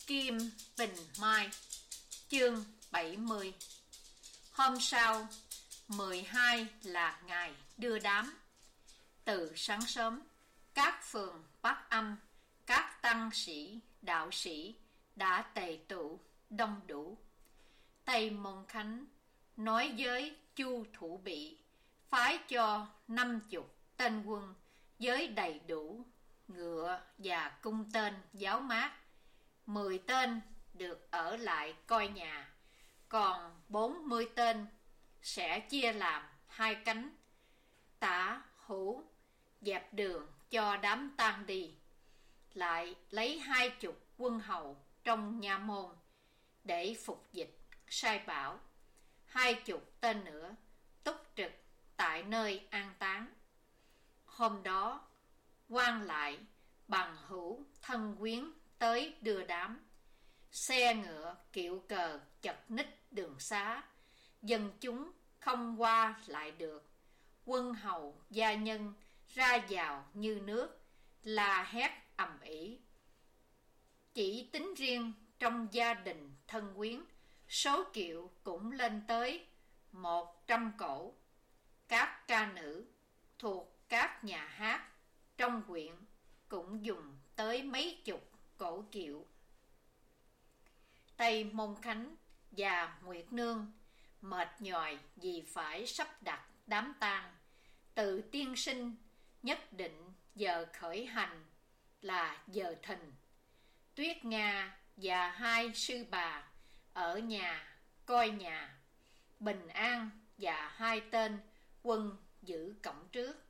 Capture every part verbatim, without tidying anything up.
Kim Bình Mai. Chương bảy mươi. Hôm sau, mười hai là ngày đưa đám. Từ sáng sớm, các phường Bát Âm, các tăng sĩ, đạo sĩ đã tề tụ đông đủ. Tây Môn Khánh nói với Chu Thủ Bị phái cho năm chục tên quân với đầy đủ ngựa và cung tên giáo mát. Mười tên được ở lại coi nhà, còn bốn mươi tên sẽ chia làm hai cánh, tả hữu dẹp đường cho đám tang đi. Lại lấy hai chục quân hầu trong nha môn để phục dịch sai bảo, hai chục tên nữa túc trực tại nơi an táng. Hôm đó, quan lại bằng hữu thân quyến tới đưa đám. Xe ngựa kiệu cờ chật ních đường xá, dân chúng không qua lại được. Quân hầu gia nhân ra vào như nước, la hét ầm ĩ. Chỉ tính riêng trong gia đình thân quyến, số kiệu cũng lên tới một trăm cỗ. Các ca nữ thuộc các nhà hát trong huyện cũng dùng tới mấy chục cỗ kiệu. Tây Môn Khánh và Nguyệt Nương mệt nhòi vì phải sắp đặt đám tang. Từ tiên sinh nhất định giờ khởi hành là giờ thìn. Tuyết Nga và hai sư bà ở nhà coi nhà. Bình An và hai tên quân giữ cổng trước.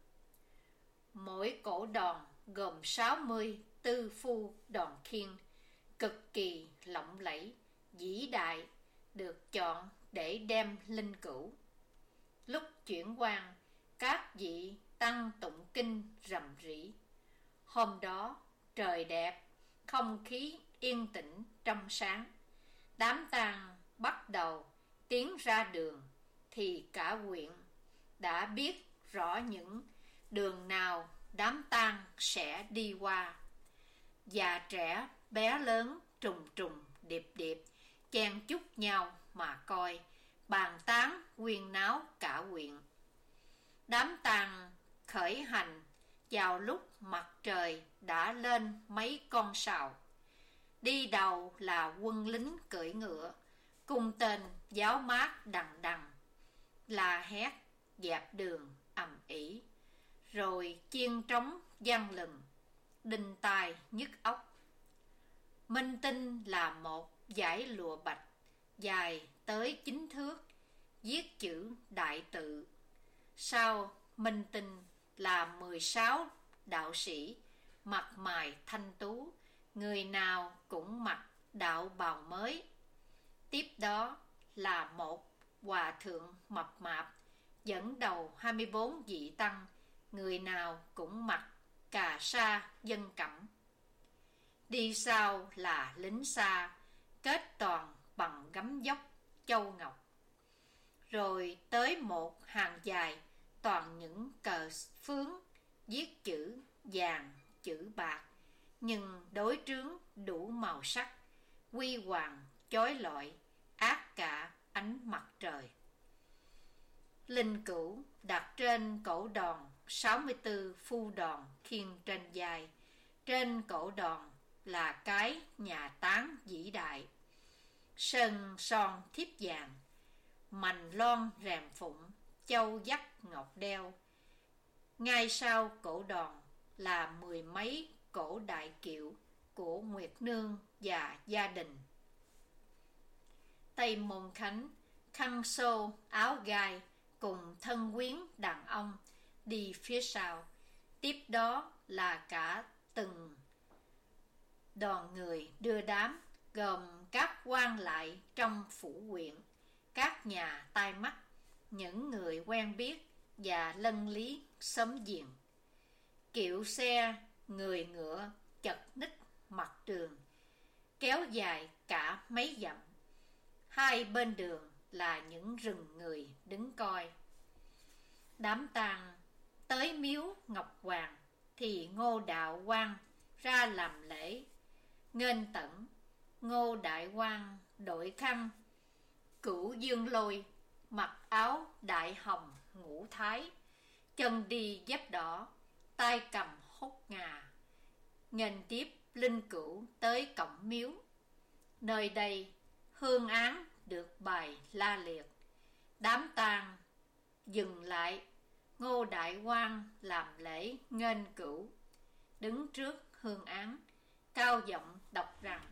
Mỗi cổ đòn gồm sáu mươi tư phu đòn khiên, cực kỳ lộng lẫy, vĩ đại, được chọn để đem linh cữu. Lúc chuyển quan, các vị tăng tụng kinh rầm rĩ. Hôm đó trời đẹp, không khí yên tĩnh trong sáng. Đám tang bắt đầu tiến ra đường thì cả huyện đã biết rõ những đường nào đám tang sẽ đi qua. Già trẻ bé lớn trùng trùng điệp điệp chen chúc nhau mà coi, bàn tán huyên náo cả huyện. Đám tang khởi hành vào lúc mặt trời đã lên mấy con sào. Đi đầu là quân lính cưỡi ngựa, cung tên giáo mát đằng đằng, la hét dẹp đường ầm ĩ, rồi chiên trống vang lừng, đinh tai nhức óc. Minh tinh là một dải lụa bạch dài tới chín thước, viết chữ đại tự. Sau minh tinh là mười sáu đạo sĩ mặt mày thanh tú, người nào cũng mặc đạo bào mới. Tiếp đó là một hòa thượng mập mạp dẫn đầu hai mươi bốn vị tăng, người nào cũng mặc cà sa dân cẩm. Đi sau là lính xa, kết toàn bằng gấm dốc châu ngọc. Rồi tới một hàng dài toàn những cờ phướng, viết chữ vàng chữ bạc, nhưng đối trướng đủ màu sắc, huy hoàng chói lọi, ác cả ánh mặt trời. Linh cữu đặt trên cổ đòn sáu mươi tư phu đòn khiêng trên vai. Trên cổ đòn là cái nhà táng vĩ đại, sơn son thiếp vàng, mành lon rèm phụng, châu dắt ngọc đeo. Ngay sau cổ đòn là mười mấy cổ đại kiệu của Nguyệt Nương và gia đình. Tây Môn Khánh khăn xô áo gai cùng thân quyến đàn ông đi phía sau. Tiếp đó là cả từng đoàn người đưa đám, gồm các quan lại trong phủ huyện, các nhà tai mắt, những người quen biết và lân lý xóm giềng. Kiệu xe người ngựa chật ních mặt đường, kéo dài cả mấy dặm. Hai bên đường là những rừng người đứng coi. Đám tang tới miếu Ngọc Hoàng thì Ngô Đạo Quang ra làm lễ nghênh tẩn. Ngô Đại Quang đội khăn, Cửu Dương Lôi mặc áo đại hồng ngũ thái, chân đi dép đỏ, tay cầm hốt ngà, nghênh tiếp linh cữu tới cổng miếu. Nơi đây hương án được bài la liệt, đám tang dừng lại. Ngô Đại Quang làm lễ nghênh cửu, đứng trước hương án, cao giọng đọc rằng: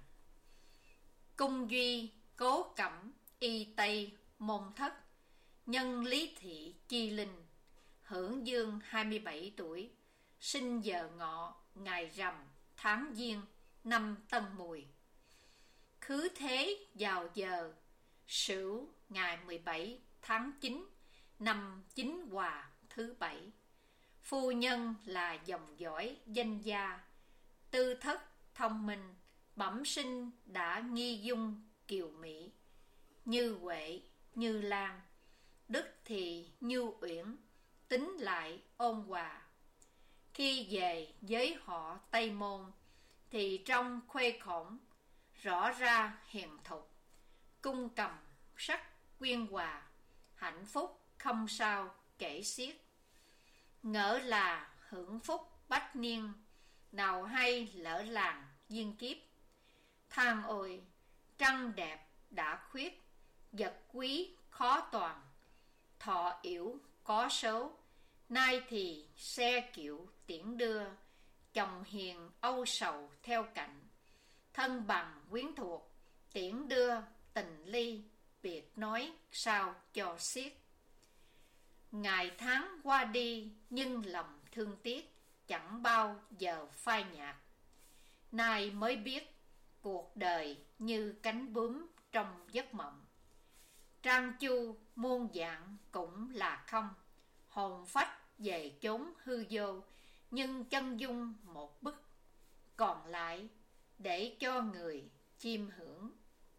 Cung duy cố cẩm y tây môn thất, nhân lý thị chi linh, hưởng dương hai mươi bảy tuổi, sinh giờ ngọ ngày rằm tháng giêng năm Tân Mùi. Khứ thế vào giờ Sửu ngày mười bảy tháng chín năm Chính Hòa thứ bảy. Phu nhân là dòng dõi danh gia, tư thất thông minh, bẩm sinh đã nghi dung kiều mỹ. Như Huệ, Như Lan, đức thì Như Uyển, tính lại ôn hòa. Khi về với họ Tây Môn thì trong khuê khổng, rõ ra hiền thục, cung cầm sắc quyên hòa, hạnh phúc không sao kể xiết. Ngỡ là hưởng phúc bách niên, nào hay lỡ làng duyên kiếp. Than ôi trăng đẹp đã khuyết, vật quý khó toàn, thọ yểu có số. Nay thì xe kiệu tiễn đưa, chồng hiền âu sầu theo cạnh. Thân bằng quyến thuộc tiễn đưa, tình ly biệt nói sao cho xiết. Ngày tháng qua đi nhưng lòng thương tiếc, chẳng bao giờ phai nhạt. Nay mới biết cuộc đời như cánh bướm trong giấc mộng. Trang chu muôn dạng cũng là không, hồn phách về chốn hư vô. Nhưng chân dung một bức còn lại, để cho người chiêm hưởng.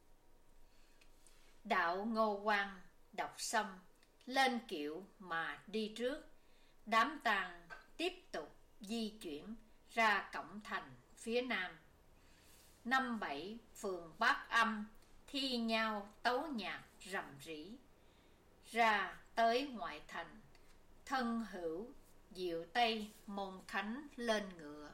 Đạo Ngô Quang đọc xong, lên kiệu mà đi trước. Đám tang tiếp tục di chuyển ra cổng thành phía nam. Năm bảy phường Bát Âm thi nhau tấu nhạc rầm rĩ. Ra tới ngoại thành, thân hữu diệu Tây Môn Khánh lên ngựa.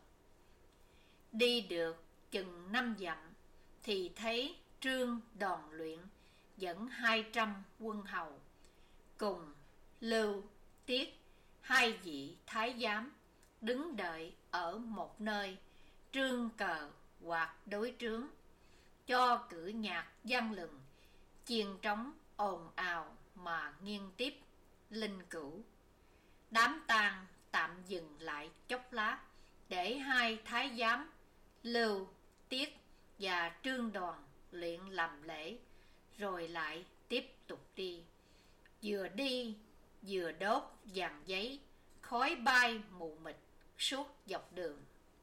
Đi được chừng năm dặm thì thấy Trương Đòn Luyện dẫn hai trăm quân hầu, cùng Lưu, Tiết, hai vị thái giám đứng đợi ở một nơi, trương cờ hoặc đối trướng, cho cử nhạc vang lừng, chiên trống ồn ào mà nghiêng tiếp linh cữu. Đám tang tạm dừng lại chốc lát, để hai thái giám Lưu, Tiết và Trương Đoàn Luyện làm lễ, rồi lại tiếp tục đi. Vừa đi vừa đốt vàng giấy, khói bay mù mịt suốt dọc đường.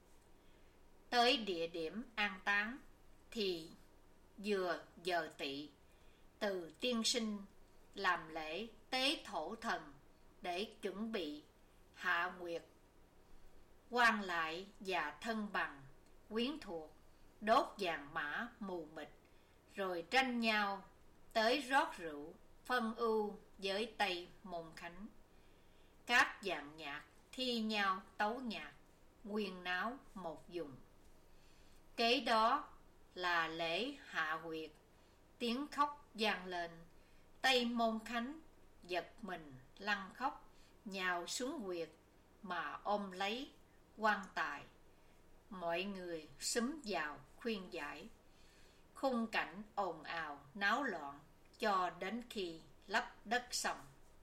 Tới địa điểm an táng thì vừa giờ tỵ, Từ tiên sinh làm lễ tế thổ thần để chuẩn bị hạ nguyệt. Quan lại và thân bằng quyến thuộc đốt vàng mã mù mịt, rồi tranh nhau tới rót rượu phân ưu với Tây Môn Khánh. Các dàn nhạc thi nhau tấu nhạc, quyên náo một vùng. Kế đó là lễ hạ huyệt, tiếng khóc vang lên. Tây Môn Khánh giật mình lăn khóc, nhào xuống huyệt mà ôm lấy quan tài. Mọi người xúm vào khuyên giải. Khung cảnh ồn ào náo loạn cho đến khi lấp đất xong.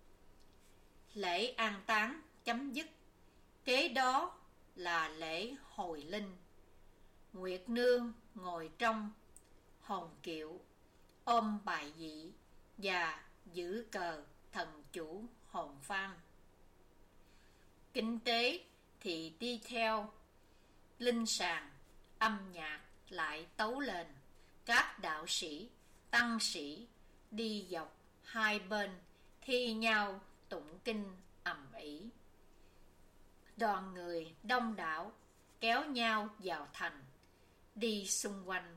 Lễ an táng chấm dứt. Kế đó là lễ hồi linh. Nguyệt Nương ngồi trong hồn kiệu, ôm bài vị và giữ cờ thần chủ hồn phan. Kinh tế thì đi theo linh sàng, âm nhạc lại tấu lên. Các đạo sĩ, tăng sĩ đi dọc hai bên thi nhau tụng kinh ầm ĩ. Đoàn người đông đảo kéo nhau vào thành, đi xung quanh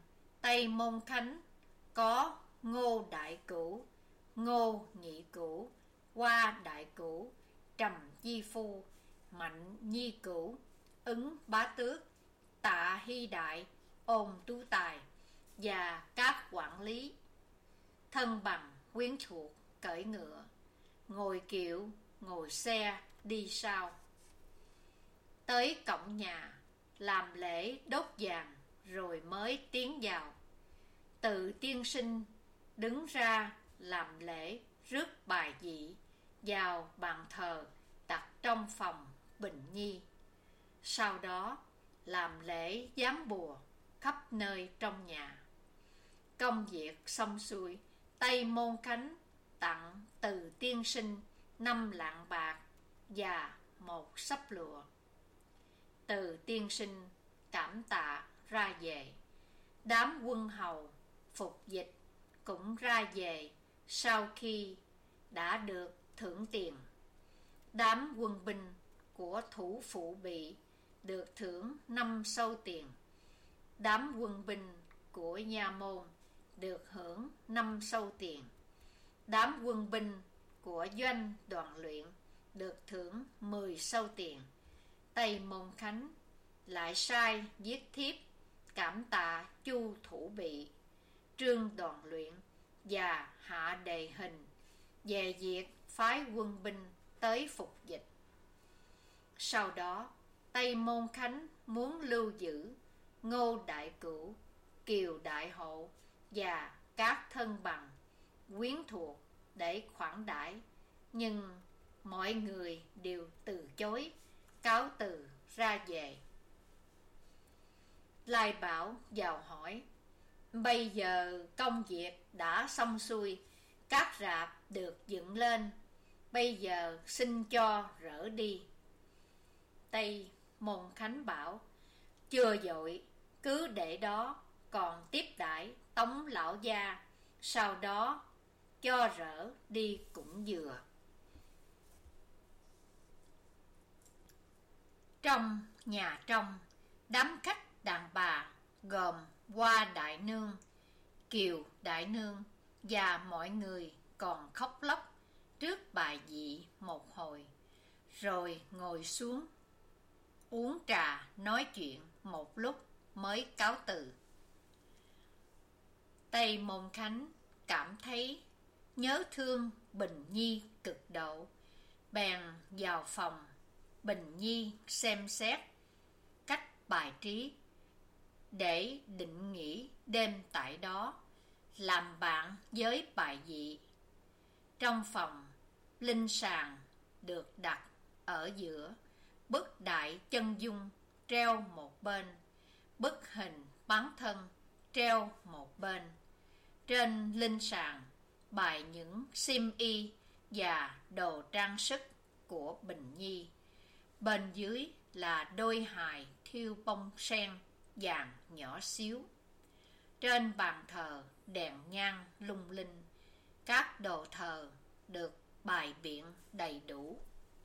Tây Môn Khánh có Ngô Đại Cửu, Ngô Nhị Cửu, Hoa Đại Cửu, Trầm Di Phu, Mạnh Nhi Cửu, Ứng Bá Tước, Tạ Hy Đại, Ôn Tú Tài và các quản lý. Thân bằng quyến thuộc cởi ngựa, ngồi kiệu, ngồi xe đi sau. Tới cổng nhà, làm lễ đốt vàng rồi mới tiến vào. Từ tiên sinh đứng ra làm lễ rước bài vị vào bàn thờ đặt trong phòng Bình Nhi. Sau đó làm lễ giám bùa khắp nơi trong nhà. Công việc xong xuôi, Tây Môn Khánh tặng Từ tiên sinh năm lạng bạc và một xấp lụa. Từ tiên sinh cảm tạ ra về. Đám quân hầu phục dịch cũng ra về sau khi đã được thưởng tiền. Đám quân binh của thủ phụ bị được thưởng năm sâu tiền. Đám quân binh của nha môn được hưởng năm sâu tiền. Đám quân binh của doanh đoàn luyện được thưởng mười sâu tiền. Tây Môn Khánh lại sai viết thiếp cảm tạ Chu Thủ Bị, Trương Đoàn Luyện và Hạ Đề Hình về việc phái quân binh tới phục dịch. Sau đó Tây Môn Khánh muốn lưu giữ Ngô Đại Cửu, Kiều Đại Hộ và các thân bằng quyến thuộc để khoản đãi, nhưng mọi người đều từ chối, cáo từ ra về. Lai Bảo vào hỏi: bây giờ công việc đã xong xuôi, các rạp được dựng lên, bây giờ xin cho rỡ đi. Tây Môn Khánh bảo: chưa vội, cứ để đó, còn tiếp đãi Tống lão gia, sau đó cho rỡ đi cũng vừa. Trong nhà trong, đám khách đàn bà gồm Hoa Đại Nương, Kiều Đại Nương và mọi người còn khóc lóc trước bài vị một hồi, rồi ngồi xuống uống trà nói chuyện một lúc mới cáo từ. Tây Môn Khánh cảm thấy nhớ thương Bình Nhi cực độ, bèn vào phòng Bình Nhi xem xét cách bài trí để định nghỉ đêm tại đó, làm bạn với bài vị. Trong phòng, linh sàng được đặt ở giữa, bức đại chân dung treo một bên, bức hình bán thân treo một bên. Trên linh sàng bày những xiêm y và đồ trang sức của Bình Nhi. Bên dưới là đôi hài thiêu bông sen vàng nhỏ xíu. Trên bàn thờ đèn nhang lung linh, các đồ thờ được bày biện đầy đủ.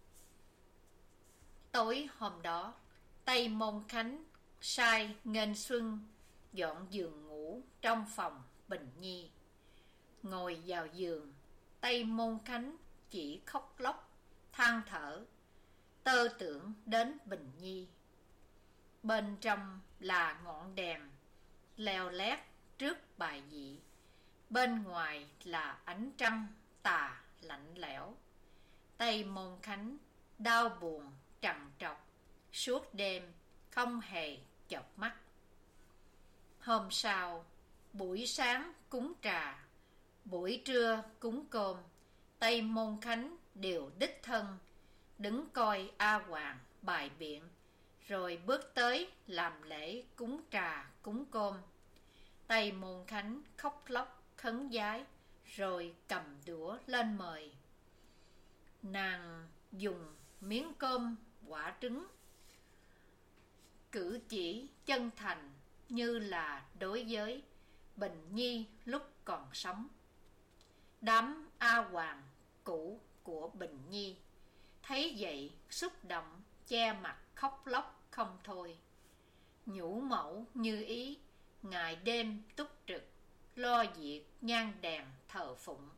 Tối hôm đó, Tây Môn Khánh sai Nghênh Xuân dọn giường ngủ trong phòng Bình Nhi. Ngồi vào giường, Tây Môn Khánh chỉ khóc lóc, than thở, tơ tưởng đến Bình Nhi. Bên trong là ngọn đèn leo lét trước bài vị, bên ngoài là ánh trăng tà lạnh lẽo. Tây Môn Khánh đau buồn trằn trọc, suốt đêm không hề chợp mắt. Hôm sau, buổi sáng cúng trà, buổi trưa cúng cơm, Tây Môn Khánh đều đích thân đứng coi A Hoàng bài biện, rồi bước tới làm lễ cúng trà cúng cơm. Tây Môn Khánh khóc lóc khấn vái, rồi cầm đũa lên mời. Nàng dùng miếng cơm quả trứng, cử chỉ chân thành như là đối với Bình Nhi lúc còn sống. Đám A Hoàng cũ của Bình Nhi thấy vậy xúc động, che mặt khóc lóc không thôi. Nhũ mẫu như ý, ngày đêm túc trực, lo việc nhang đèn thờ phụng.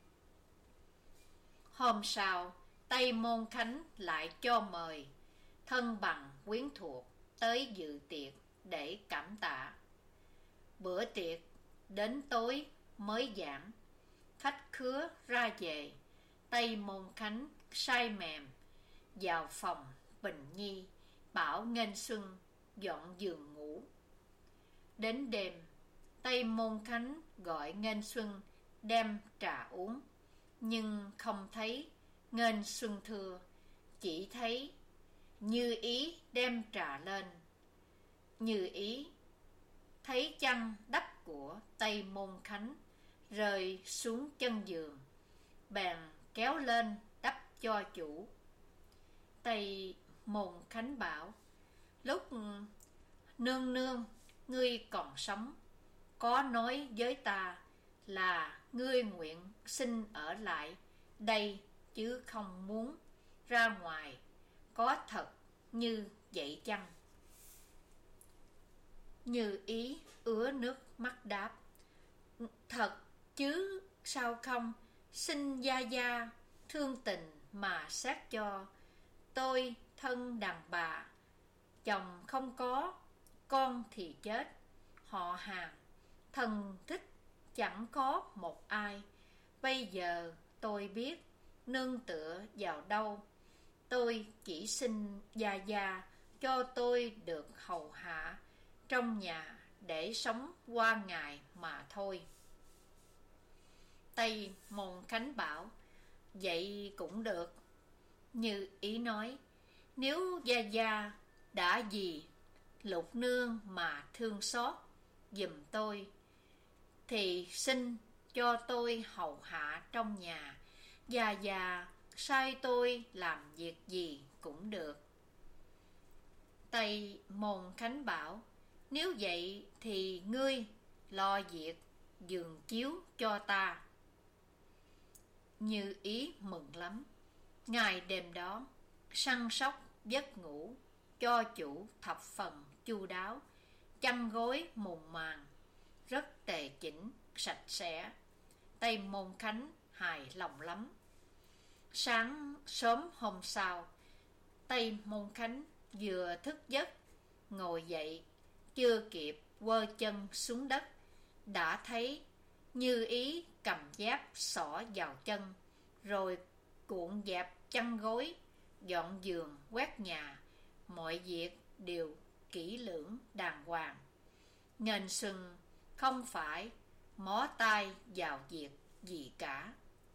Hôm sau, Tây Môn Khánh lại cho mời thân bằng quyến thuộc tới dự tiệc để cảm tạ. Bữa tiệc đến tối mới giảng, khách khứa ra về. Tây Môn Khánh say mềm vào phòng Bình Nhi, bảo Nghênh Xuân dọn giường ngủ. Đến đêm, Tây Môn Khánh gọi Nghênh Xuân đem trà uống, nhưng không thấy Nghênh Xuân thưa, chỉ thấy Như Ý đem trà lên. Như Ý thấy chăn đắp của Tây Môn Khánh rơi xuống chân giường, bèn kéo lên đắp cho chủ. Tây Môn Khánh bảo: lúc nương nương ngươi còn sống, có nói với ta là ngươi nguyện xin ở lại đây chứ không muốn ra ngoài, có thật như vậy chăng? Như Ý ứa nước mắt đáp: thật chứ sao không, xin gia gia thương tình mà xét cho. Tôi thân đàn bà, chồng không có, con thì chết, họ hàng thân thích chẳng có một ai. Bây giờ tôi biết nương tựa vào đâu, tôi chỉ xin gia gia cho tôi được hầu hạ trong nhà để sống qua ngày mà thôi. Tây Môn Khánh bảo: vậy cũng được. Như Ý nói: nếu gia gia đã vì Lục nương mà thương xót giùm tôi, thì xin cho tôi hầu hạ trong nhà, gia gia sai tôi làm việc gì cũng được. Tây Môn Khánh bảo: nếu vậy thì ngươi lo việc giường chiếu cho ta. Như Ý mừng lắm. Ngày đêm đó săn sóc giấc ngủ cho chủ thập phần chu đáo, chăn gối mùng màn rất tề chỉnh sạch sẽ. Tây Môn Khánh hài lòng lắm. Sáng sớm hôm sau, Tây Môn Khánh vừa thức giấc, ngồi dậy chưa kịp quơ chân xuống đất, đã thấy Như Ý cầm dép xỏ vào chân, rồi cuộn dẹp chăn gối, dọn giường quét nhà, mọi việc đều kỹ lưỡng đàng hoàng. Nghênh Xuân không phải mó tay vào việc gì cả.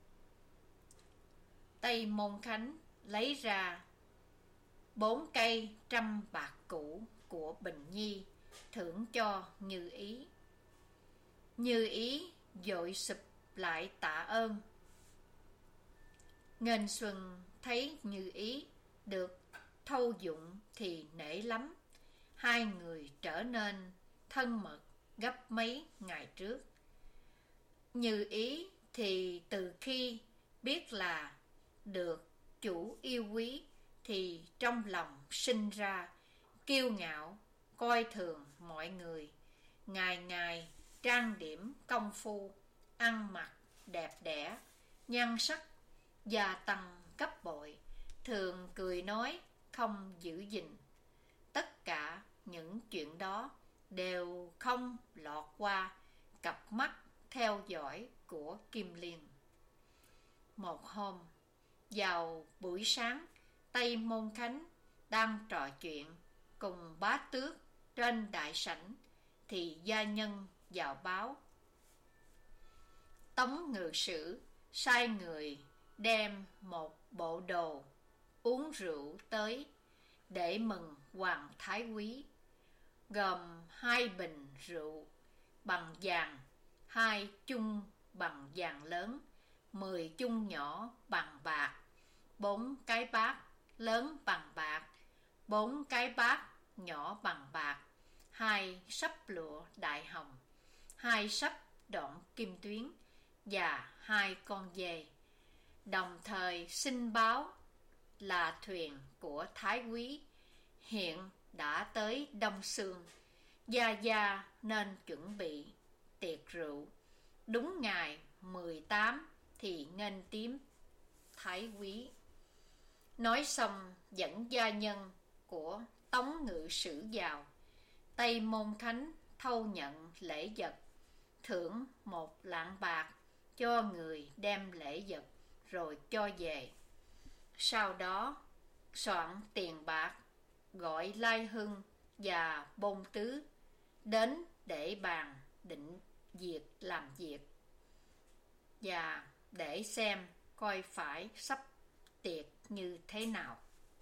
Tây Môn Khánh lấy ra bốn cây trăm bạc cũ của Bình Nhi thưởng cho Như Ý. Như Ý vội sụp lại tạ ơn. Nghênh Xuân thấy Như Ý được thâu dụng thì nể lắm. Hai người trở nên thân mật gấp mấy ngày trước. Như Ý thì từ khi biết là được chủ yêu quý thì trong lòng sinh ra kiêu ngạo, coi thường mọi người, ngày ngày trang điểm công phu, ăn mặc đẹp đẽ, nhan sắc gia tăng gấp bội, thường cười nói không giữ gìn. Tất cả những chuyện đó đều không lọt qua cặp mắt theo dõi của Kim Liên. Một hôm, vào buổi sáng, Tây Môn Khánh đang trò chuyện cùng bá tước trên đại sảnh thì gia nhân vào báo: Tống ngự sử sai người đem một bộ đồ uống rượu tới để mừng hoàng thái quý, gồm hai bình rượu bằng vàng, hai chung bằng vàng lớn, mười chung nhỏ bằng bạc, bốn cái bát lớn bằng bạc, bốn cái bát nhỏ bằng bạc, hai sấp lụa đại hồng, hai sấp đoạn kim tuyến và hai con dê. Đồng thời xin báo là thuyền của thái quý hiện đã tới Đông Xương, Gia Gia nên chuẩn bị tiệc rượu. Đúng ngày mười tám thì nghênh tiếp thái quý. Nói xong dẫn gia nhân của Tống ngự sử vào. Tây Môn Khánh thâu nhận lễ vật, thưởng một lạng bạc cho người đem lễ vật rồi cho về. Sau đó soạn tiền bạc, gọi Lai Hưng và Bôn Tứ đến để bàn định việc làm việc, và để xem coi phải sắp tiệc như thế nào.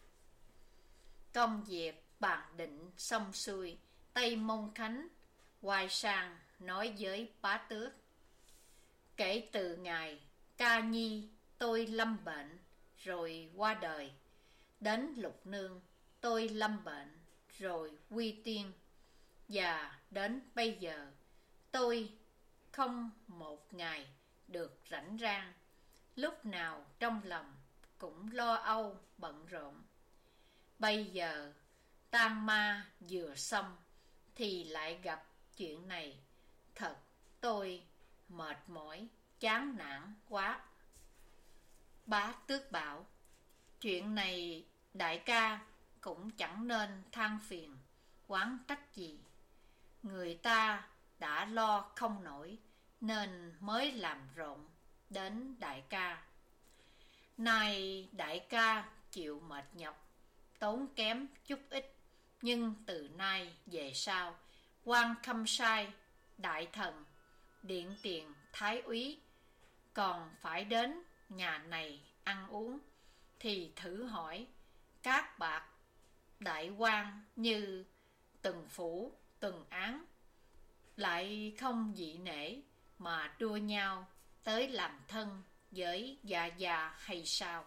Công việc bàn định xong xuôi, Tây Môn Khánh quay sang nói với Bá Tước: kể từ ngày Ca Nhi tôi lâm bệnh rồi qua đời, đến Lục Nương tôi lâm bệnh rồi quy tiên, và đến bây giờ tôi không một ngày được rảnh rang, lúc nào trong lòng cũng lo âu bận rộn. Bây giờ tang ma vừa xong thì lại gặp chuyện này, thật tôi mệt mỏi chán nản quá. Bá Tước bảo: chuyện này đại ca cũng chẳng nên than phiền oán trách gì, người ta đã lo không nổi nên mới làm rộn đến đại ca. Nay đại ca chịu mệt nhọc, tốn kém chút ít, nhưng từ nay về sau, quan Khâm Sai, đại thần, điện tiền thái úy còn phải đến nhà này ăn uống, thì thử hỏi các bạc đại quan như từng phủ từng án lại không dị nể mà đua nhau tới làm thân với Gia Gia hay sao?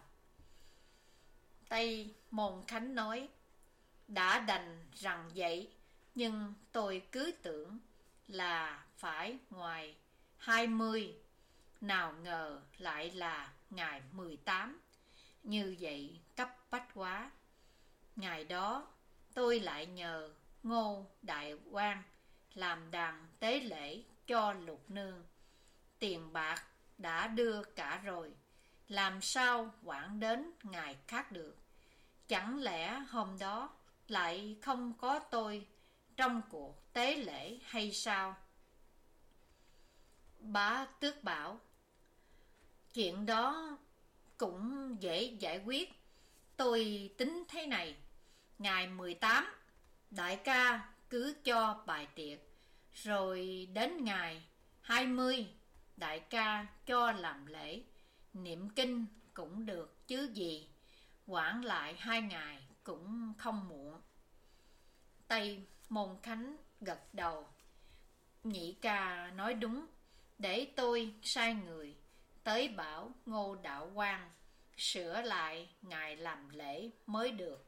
Tây Môn Khánh nói: đã đành rằng vậy, nhưng tôi cứ tưởng là phải ngoài hai mươi, nào ngờ lại là ngày mười tám, như vậy cấp bách quá. Ngày đó tôi lại nhờ Ngô đại quan làm đàn tế lễ cho Lục Nương, tiền bạc đã đưa cả rồi, làm sao quản đến ngày khác được? Chẳng lẽ hôm đó lại không có tôi trong cuộc tế lễ hay sao? Bá Tước bảo: chuyện đó cũng dễ giải quyết. Tôi tính thế này: ngày mười tám đại ca cứ cho bài tiệc, rồi đến ngày hai mươi đại ca cho làm lễ, niệm kinh cũng được chứ gì, hoãn lại hai ngày cũng không muộn. Tây Môn Khánh gật đầu: nhị ca nói đúng, để tôi sai người tới bảo Ngô đạo quan sửa lại ngày làm lễ mới được.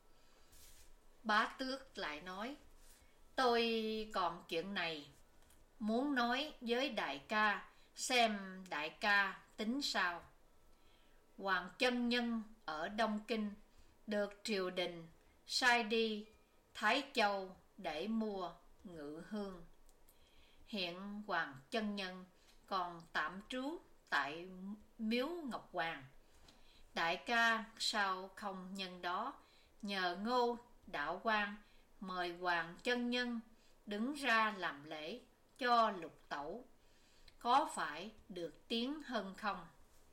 Bá Tước lại nói: tôi còn chuyện này muốn nói với đại ca, xem đại ca tính sao. Hoàng chân nhân ở Đông Kinh được triều đình sai đi Thái Châu để mua ngự hương. Hiện Hoàng chân nhân còn tạm trú tại miếu Ngọc Hoàng. Đại ca sao không nhân đó nhờ Ngô đạo quan mời Hoàng chân nhân đứng ra làm lễ cho Lục tẩu, có phải được tiếng hơn không?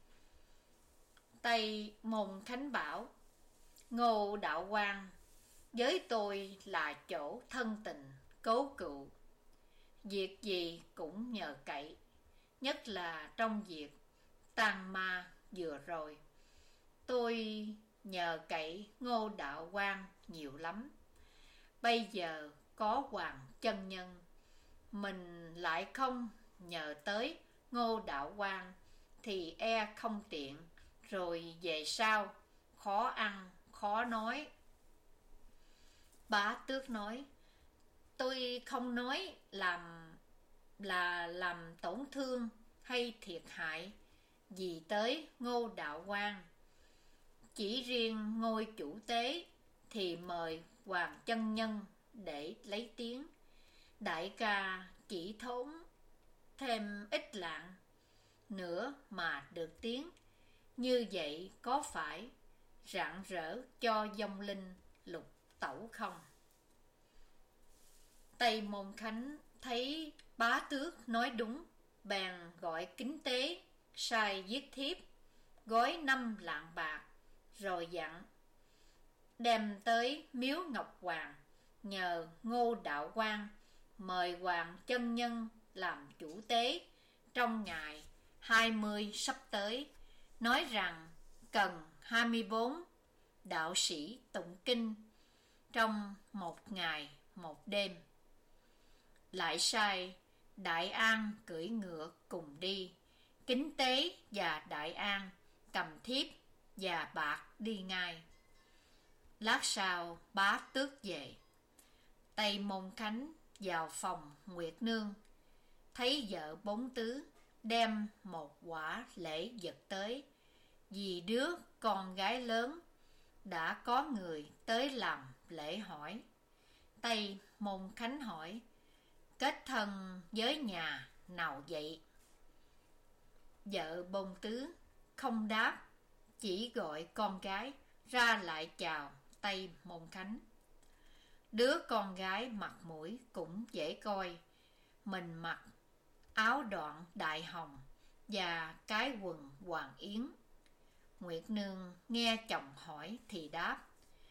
Tây Môn Khánh bảo: Ngô đạo quan với tôi là chỗ thân tình cố cựu, việc gì cũng nhờ cậy, nhất là trong việc tang ma vừa rồi, tôi nhờ cậy Ngô đạo quan nhiều lắm. Bây giờ có Hoàng chân nhân, mình lại không nhờ tới Ngô đạo quan thì e không tiện, rồi về sau khó ăn khó nói. Bá Tước nói: tôi không nói làm là làm tổn thương hay thiệt hại gì tới Ngô đạo quan, chỉ riêng ngôi chủ tế thì mời Hoàng chân nhân để lấy tiếng, đại ca chỉ thốn thêm ít lạng nữa mà được tiếng, như vậy có phải rạng rỡ cho vong linh Lục Tẩu không? Tây Môn Khánh thấy bá tước nói đúng, bèn gọi Kính Tế sai viết thiếp gói năm lạng bạc, rồi dặn đem tới miếu Ngọc Hoàng, nhờ Ngô Đạo Quang mời Hoàng chân nhân làm chủ tế trong ngày hai mươi sắp tới, nói rằng cần hai mươi bốn đạo sĩ tụng kinh trong một ngày một đêm. Lại sai Đại An cưỡi ngựa cùng đi, Kính Tế và Đại An cầm thiếp và bạc đi ngay. Lát sau bá tước về, Tây Môn Khánh vào phòng Nguyệt Nương, thấy vợ Bốn Tứ đem một quả lễ vật tới, vì đứa con gái lớn đã có người tới làm lễ hỏi. Tây Môn Khánh hỏi: kết thân với nhà nào vậy? Vợ Bốn Tứ không đáp, chỉ gọi con gái ra lại chào Tây Môn Khánh. Đứa con gái mặt mũi cũng dễ coi, mình mặc áo đoạn đại hồng và cái quần hoàng yến. Nguyệt Nương nghe chồng hỏi thì đáp: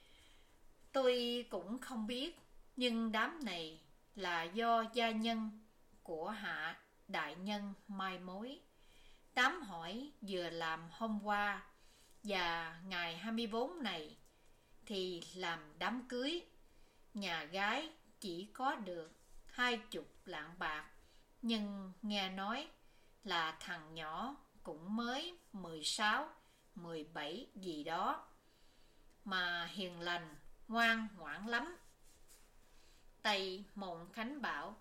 tôi cũng không biết, nhưng đám này là do gia nhân của hạ đại nhân mai mối. Đám hỏi vừa làm hôm qua, và ngày hai mươi bốn này thì làm đám cưới. Nhà gái chỉ có được hai chục lạng bạc, nhưng nghe nói là thằng nhỏ cũng mới mười sáu, mười bảy gì đó, mà hiền lành, ngoan ngoãn lắm. Tây Môn Khánh bảo: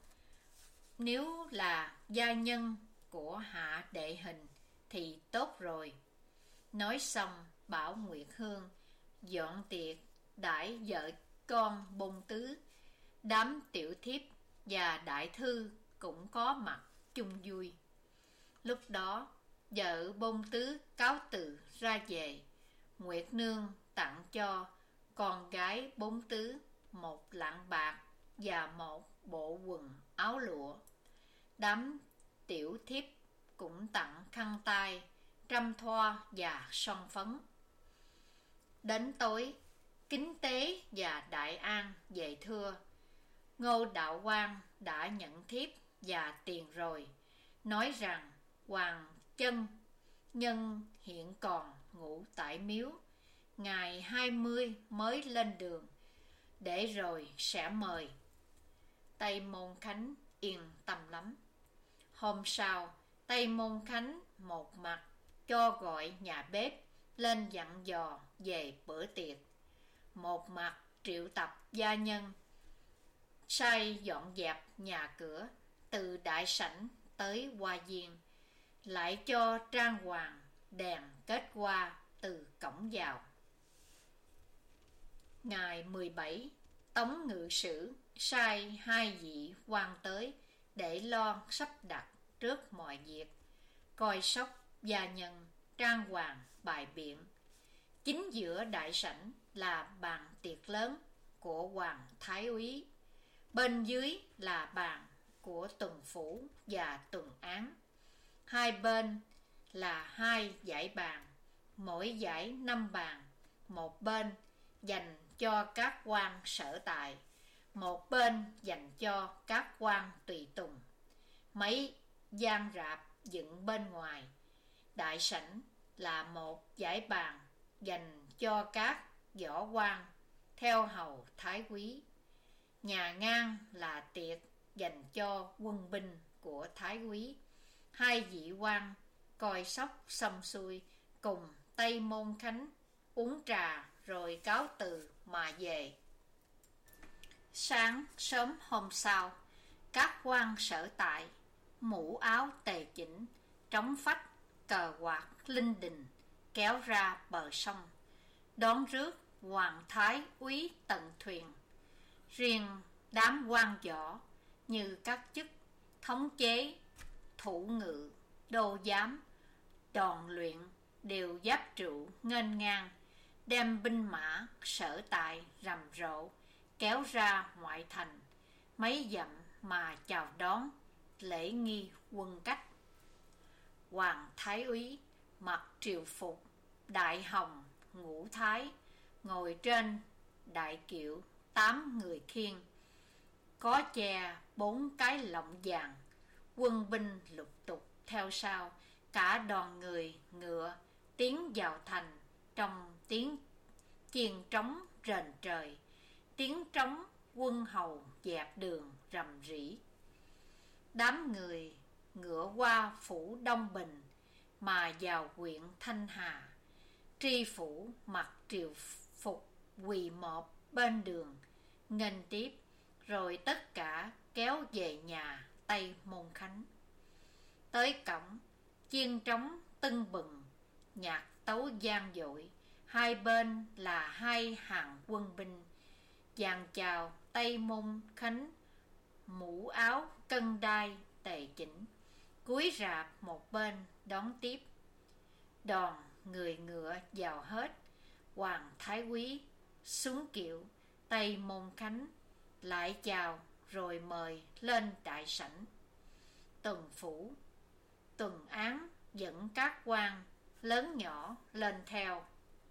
nếu là gia nhân của hạ đệ hình thì tốt rồi. Nói xong bảo Nguyệt Hương dọn tiệc đãi vợ con Bốn Tứ. Đám tiểu thiếp và đại thư cũng có mặt chung vui. Lúc đó vợ Bốn Tứ cáo từ ra về. Nguyệt Nương tặng cho con gái Bốn Tứ một lạng bạc và một bộ quần áo lụa. Đám tiểu thiếp cũng tặng khăn tay, trăm thoa và son phấn. Đến tối, Kính Tế và Đại An về thưa: Ngô Đạo Quang đã nhận thiếp và tiền rồi, nói rằng Hoàng chân nhân hiện còn ngủ tại miếu, ngày hai mươi mới lên đường, để rồi sẽ mời. Tây Môn Khánh yên tâm lắm. Hôm sau, Tây Môn Khánh một mặt cho gọi nhà bếp lên dặn dò về bữa tiệc, một mặt triệu tập gia nhân, sai dọn dẹp nhà cửa từ đại sảnh tới hoa viên, lại cho trang hoàng đèn kết hoa từ cổng vào. Ngày mười bảy, Tống Ngự Sử sai hai vị quan tới để lo sắp đặt trước mọi việc, coi sóc gia nhân, trang hoàng bài biện. Chính giữa đại sảnh là bàn tiệc lớn của Hoàng Thái Úy, bên dưới là bàn của tuần phủ và tuần án. Hai bên là hai dãy bàn, mỗi dãy năm bàn, một bên dành cho các quan sở tại, một bên dành cho các quan tùy tùng. Mấy gian rạp dựng bên ngoài đại sảnh là một dãy bàn dành cho các võ quan theo hầu thái quý. Nhà ngang là tiệc dành cho quân binh của thái quý. Hai vị quan coi sóc xong xuôi, cùng Tây Môn Khánh uống trà rồi cáo từ mà về. Sáng sớm hôm sau, các quan sở tại mũ áo tề chỉnh, trống phách, cờ quạt linh đình kéo ra bờ sông, đón rước Hoàng Thái Úy tận thuyền. Riêng đám quan võ như các chức thống chế, thủ ngự, đô giám, đòn luyện đều giáp trụ nghênh ngang, đem binh mã sở tại rầm rộ kéo ra ngoại thành, mấy dặm mà chào đón lễ nghi quân cách. Hoàng thái úy mặc triều phục đại hồng ngũ thái, ngồi trên đại kiệu tám người khiêng, có che bốn cái lọng vàng, quân binh lục tục theo sau, cả đoàn người ngựa tiến vào thành trong tiếng chiên trống rền trời, tiếng trống quân hầu dẹp đường rầm rĩ. Đám người ngựa qua phủ Đông Bình mà vào huyện Thanh Hà, tri phủ mặc triều phục quỳ mọp bên đường nghênh tiếp, rồi tất cả kéo về nhà Tây Môn Khánh. Tới cổng, chiên trống tưng bừng, nhạc tấu vang dội, hai bên là hai hàng quân binh dàn chào Tây Môn Khánh, mũ áo cân đai tề chỉnh, cúi rạp một bên đón tiếp. Đoàn người ngựa vào hết, hoàng thái úy xuống kiệu, Tây Môn Khánh lại chào rồi mời lên đại sảnh. Tuần phủ, tuần án dẫn các quan lớn nhỏ lên theo.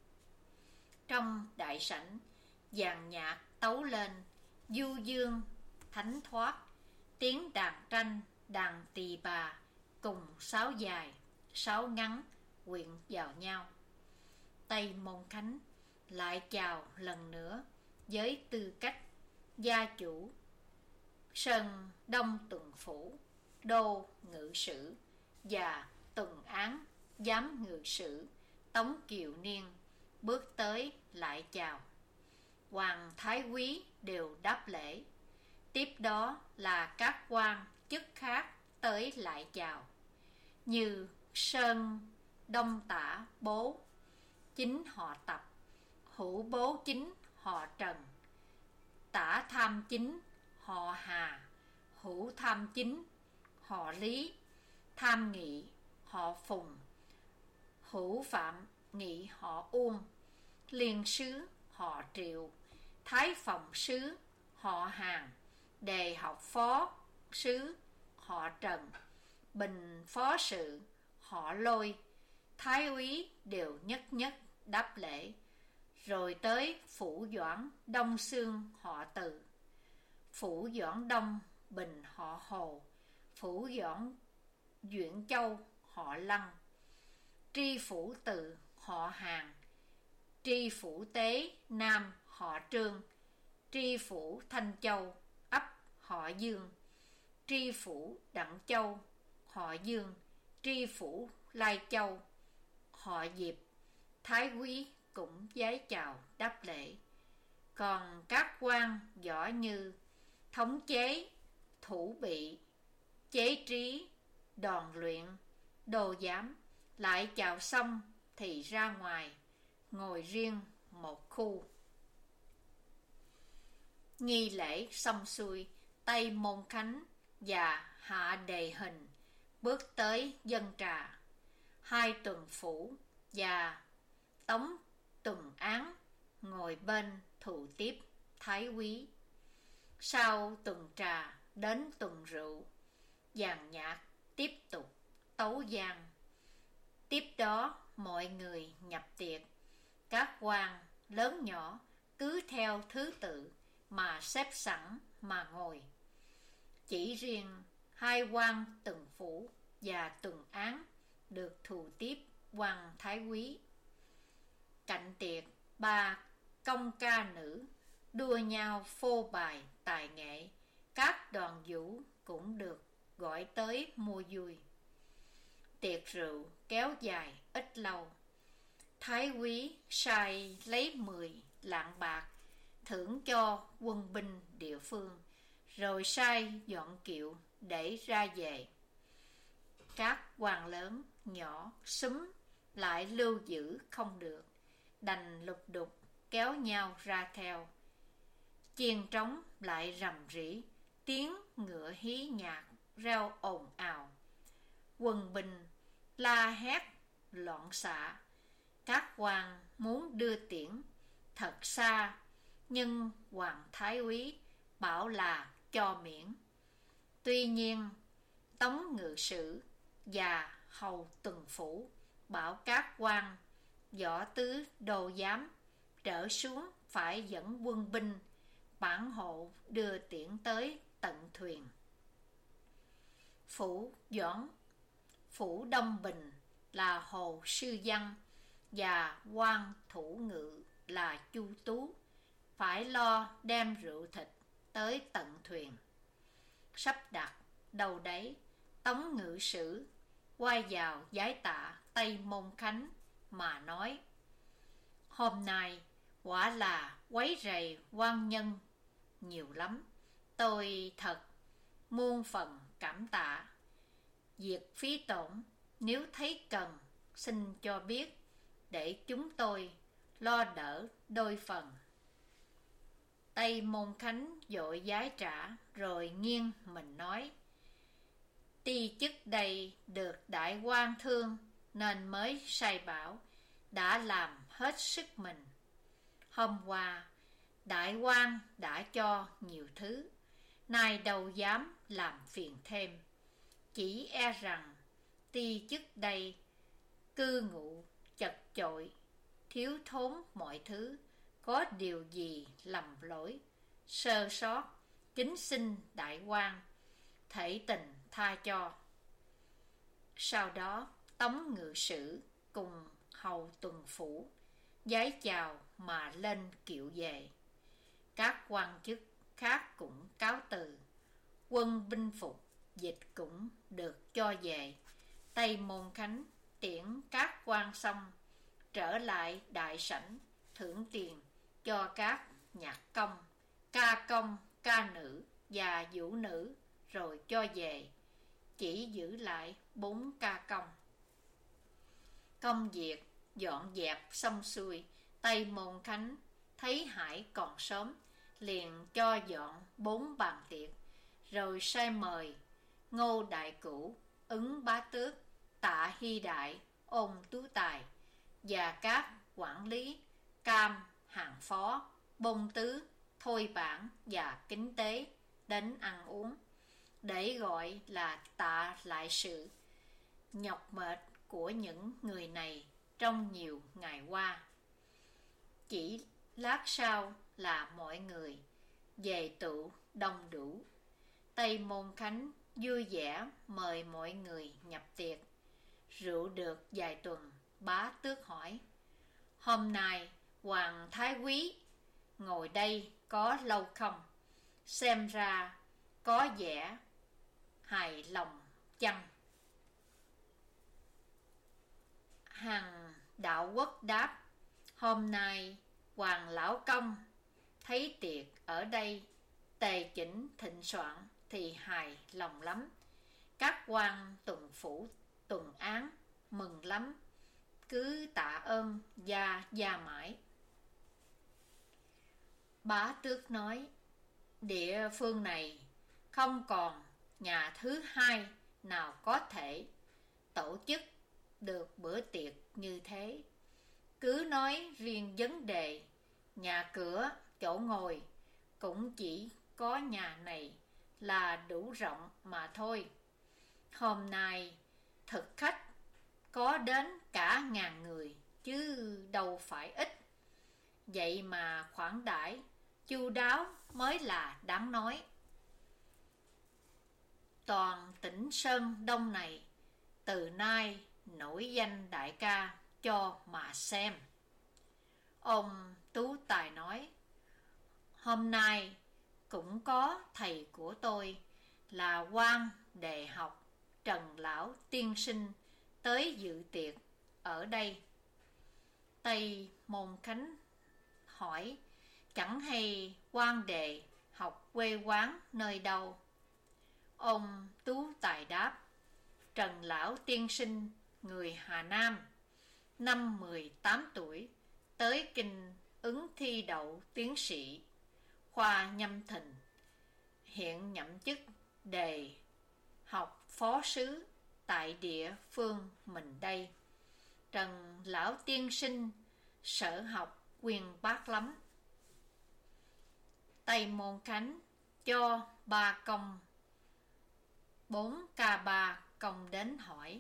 Trong đại sảnh, dàn nhạc tấu lên du dương thánh thoát, tiếng đàn tranh, đàn tỳ bà cùng sáo dài sáo ngắn quyện vào nhau. Tây Môn Khánh lại chào lần nữa với tư cách gia chủ Sơn Đông Tuần phủ, đô ngự sử và tuần án giám ngự sử Tống Kiều Niên bước tới lại chào. Hoàng thái úy đều đáp lễ. Tiếp đó là các quan chức khác tới lại chào, như Sơn Đông Tả Bố chính họ Tập, Hữu Bố chính họ Trần, Tả Tham chính họ Hà, Hữu Tham chính họ Lý, Tham Nghị họ Phùng, Hữu Phạm Nghị họ Uông, Liên sứ họ Triệu, Thái Phòng sứ họ Hàn, Đề học phó sứ họ Trần, Bình phó sự họ Lôi. Thái úy đều nhất nhất đáp lễ. Rồi tới phủ Doãn Đông Xương họ Từ, phủ Doãn Đông Bình họ Hồ, phủ Doãn Duyện Châu họ Lăng, tri phủ Từ họ Hàn, tri phủ Tế Nam họ Trương, tri phủ Thanh Châu ấp họ Dương, tri phủ Đặng Châu họ Dương, tri phủ Lai Châu họ Diệp. Thái úy cũng vái chào đáp lễ. Còn các quan võ như thống chế, thủ bị, chế trí, đòn luyện, đồ giám lại chào xong thì ra ngoài ngồi riêng một khu. Nghi lễ xong xuôi, Tây Môn Khánh và Hạ Đề Hình bước tới dân trà. Hai tuần phủ và Tống Tuần án ngồi bên thụ tiếp thái úy. Sau tuần trà đến tuần rượu, dàn nhạc tiếp tục tấu vang. Tiếp đó mọi người nhập tiệc, các quan lớn nhỏ cứ theo thứ tự mà xếp sẵn mà ngồi. Chỉ riêng hai quan tuần phủ và tuần án được thụ tiếp hoàng thái úy. Cạnh tiệc, ba công ca nữ đua nhau phô bài tài nghệ, các đoàn vũ cũng được gọi tới mua vui. Tiệc rượu kéo dài ít lâu. Thái úy sai lấy mười lạng bạc thưởng cho quân binh địa phương, rồi sai dọn kiệu để ra về. Các quan lớn nhỏ xúm lại lưu giữ không được, đành lục đục kéo nhau ra theo. Chiên trống lại rầm rĩ, tiếng ngựa hí nhạc reo ồn ào. Quân binh la hét loạn xạ. Các quan muốn đưa tiễn thật xa, nhưng hoàng thái úy bảo là cho miễn. Tuy nhiên Tống ngự sử và hầu tuần phủ bảo các quan võ tứ đô giám trở xuống phải dẫn quân binh bản hộ đưa tiễn tới tận thuyền. Phủ Doãn, phủ Đông Bình là Hồ Sư Văn và quan thủ ngự là Chu Tú phải lo đem rượu thịt tới tận thuyền. Sắp đặt đâu đấy, Tống ngự sử quay vào giái tạ Tây Môn Khánh mà nói: hôm nay quả là quấy rầy quan nhân nhiều lắm, tôi thật muôn phần cảm tạ. Việc phí tổn nếu thấy cần xin cho biết, để chúng tôi lo đỡ đôi phần. Tây Môn Khánh vội giái trả rồi nghiêng mình nói: ti chức đây được đại quan thương nên mới sai bảo, đã làm hết sức mình. Hôm qua đại quan đã cho nhiều thứ, nay đâu dám làm phiền thêm. Chỉ e rằng ti chức đây cư ngụ chật chội, thiếu thốn mọi thứ, có điều gì lầm lỗi sơ sót, kính xin đại quan thể tình tha cho. Sau đó Tống ngự sử cùng hầu tuần phủ giái chào mà lên kiệu về. Các quan chức khác cũng cáo từ, quân binh phục dịch cũng được cho về. Tây Môn Khánh tiễn các quan xong, trở lại đại sảnh thưởng tiền cho các nhạc công, ca công, ca nữ và vũ nữ rồi cho về, chỉ giữ lại bốn ca công. Công việc dọn dẹp xong xuôi, Tây Môn Khánh thấy hải còn sớm, liền cho dọn bốn bàn tiệc, rồi sai mời Ngô Đại Cửu, Ứng Bá Tước, Tạ Hy Đại, Ôn Tú Tài và các quản lý Cam, Hàng Phó, Bôn Tứ, Thôi Bản và Kính Tế đến ăn uống, để gọi là tạ lại sự nhọc mệt của những người này trong nhiều ngày qua. Chỉ lát sau là mọi người về tụ đông đủ. Tây Môn Khánh vui vẻ mời mọi người nhập tiệc. Rượu được vài tuần, Bá Tước hỏi: hôm nay hoàng thái quý ngồi đây có lâu không? Xem ra có vẻ hài lòng chăng? Hằng Đạo Quốc đáp: hôm nay hoàng lão công thấy tiệc ở đây tề chỉnh thịnh soạn thì hài lòng lắm. Các quan tuần phủ tuần án mừng lắm, cứ tạ ơn gia gia mãi. Bá Tước nói: địa phương này không còn nhà thứ hai nào có thể tổ chức được bữa tiệc như thế. Cứ nói riêng vấn đề nhà cửa chỗ ngồi, cũng chỉ có nhà này là đủ rộng mà thôi. Hôm nay thực khách có đến cả ngàn người, chứ đâu phải ít. Vậy mà khoản đãi chu đáo mới là đáng nói. Toàn tỉnh Sơn Đông này từ nay nổi danh đại ca cho mà xem. Ông Tú Tài nói: hôm nay cũng có thầy của tôi là quan đề học Trần Lão Tiên Sinh tới dự tiệc ở đây. Tây Môn Khánh hỏi: chẳng hay quan đề học quê quán nơi đâu? Ông Tú Tài đáp: Trần Lão Tiên Sinh người Hà Nam, năm mười tám tuổi tới kinh ứng thi đậu tiến sĩ khoa Nhâm Thìn, hiện nhậm chức đề học phó sứ tại địa phương mình đây. Trần lão tiên sinh sở học uyên bác lắm. Tây Môn Khánh cho ba công. Bốn ca ba công đến hỏi: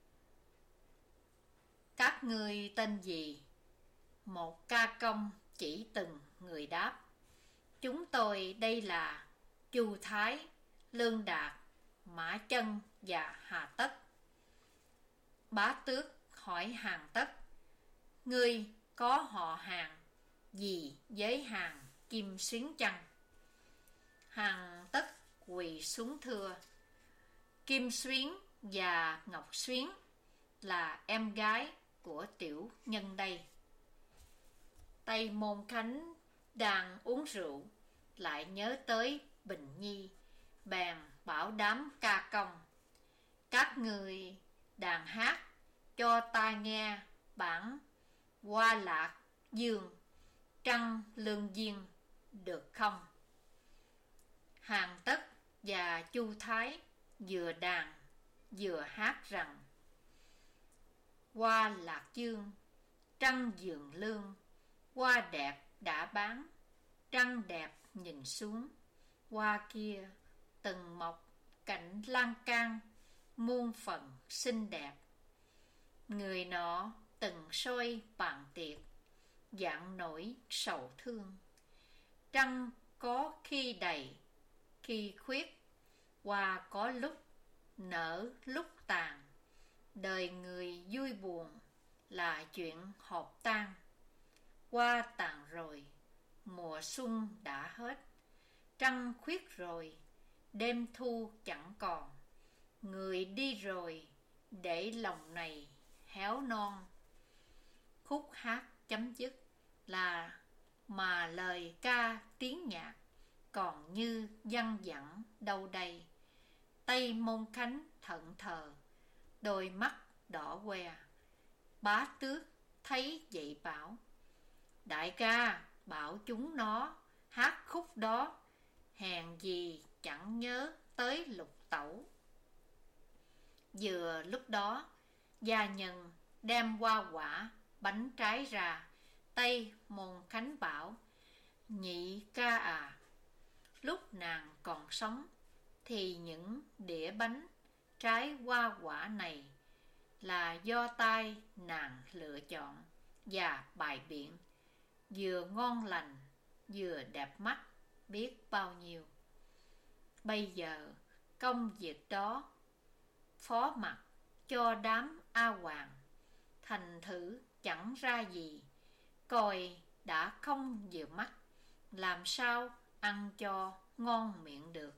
các ngươi tên gì? Một ca công chỉ từng người đáp: chúng tôi đây là Chu Thái, Lương Đạt, Mã Chân và Hà Tất. Bá Tước hỏi Hàn Tất: ngươi có họ hàng gì với Hàn Kim Xuyến chăng? Hàn Tất quỳ xuống thưa: Kim Xuyến và Ngọc Xuyến là em gái của tiểu nhân đây. Tây Môn Khánh đang uống rượu, lại nhớ tới Bình Nhi, bèn bảo đám ca công: các người đàn hát cho ta nghe bản Hoa Lạc Dương Trăng Lương Duyên được không? Hàn Tất và Chu Thái vừa đàn vừa hát rằng: Hoa Lạc Dương trăng giường lương, hoa đẹp đã bán, trăng đẹp nhìn xuống, hoa kia từng mọc cạnh lan can, muôn phần xinh đẹp. Người nọ từng soi bàn tiệc, dạng nổi sầu thương, trăng có khi đầy khi khuyết, hoa có lúc nở lúc tàn, đời người vui buồn là chuyện họp tan. Hoa tàn rồi, mùa xuân đã hết, trăng khuyết rồi, đêm thu chẳng còn, người đi rồi, để lòng này héo non. Khúc hát chấm dứt là mà lời ca tiếng nhạc còn như văng vẳng đâu đây. Tây Môn Khánh thẫn thờ, đôi mắt đỏ que. Bá Tước thấy vậy bảo: đại ca bảo chúng nó hát khúc đó, hèn gì chẳng nhớ tới Lục Tẩu. Vừa lúc đó, gia nhân đem hoa quả bánh trái ra. Tây Môn Khánh bảo: nhị ca à, lúc nàng còn sống thì những đĩa bánh trái hoa quả này là do tay nàng lựa chọn và bài biện, vừa ngon lành vừa đẹp mắt biết bao nhiêu. Bây giờ công việc đó phó mặc cho đám A Hoàng, thành thử chẳng ra gì, coi đã không vừa mắt, làm sao ăn cho ngon miệng được.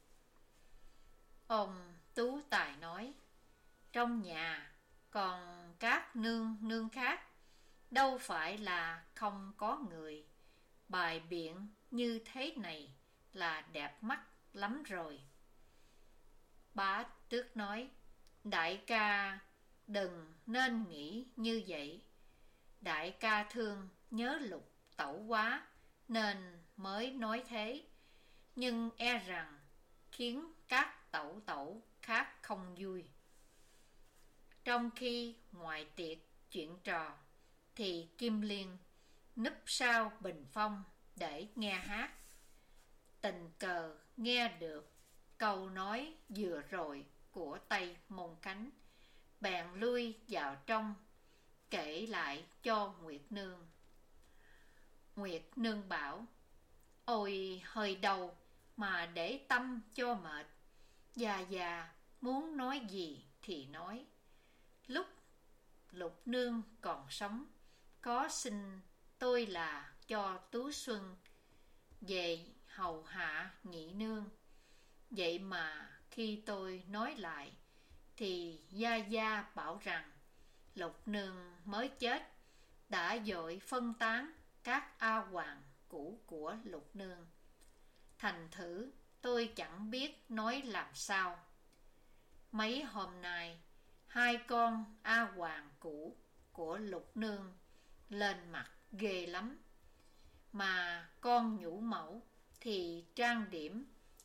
Ông Tú Tài nói: trong nhà còn các nương nương khác, đâu phải là không có người, bài biện như thế này là đẹp mắt lắm rồi. Bá Tước nói: đại ca đừng nên nghĩ như vậy, đại ca thương nhớ Lục Tẩu quá nên mới nói thế, nhưng e rằng khiến các tẩu tẩu khác không vui. Trong khi ngoài tiệc chuyện trò, thì Kim Liên núp sau bình phong để nghe hát. Tình cờ nghe được câu nói vừa rồi của Tây Môn Khánh, bèn lui vào trong kể lại cho Nguyệt Nương. Nguyệt Nương bảo: ôi hơi đầu mà để tâm cho mệt, già già muốn nói gì thì nói. Lúc Lục Nương còn sống, có xin tôi là cho Tú Xuân về hầu hạ nhị nương. Vậy mà khi tôi nói lại, thì gia gia bảo rằng Lục Nương mới chết, đã vội phân tán các A Hoàng cũ của Lục Nương. Thành thử tôi chẳng biết nói làm sao. Mấy hôm nay, hai con A Hoàng cũ của Lục Nương lên mặt ghê lắm, mà con nhũ mẫu thì trang điểm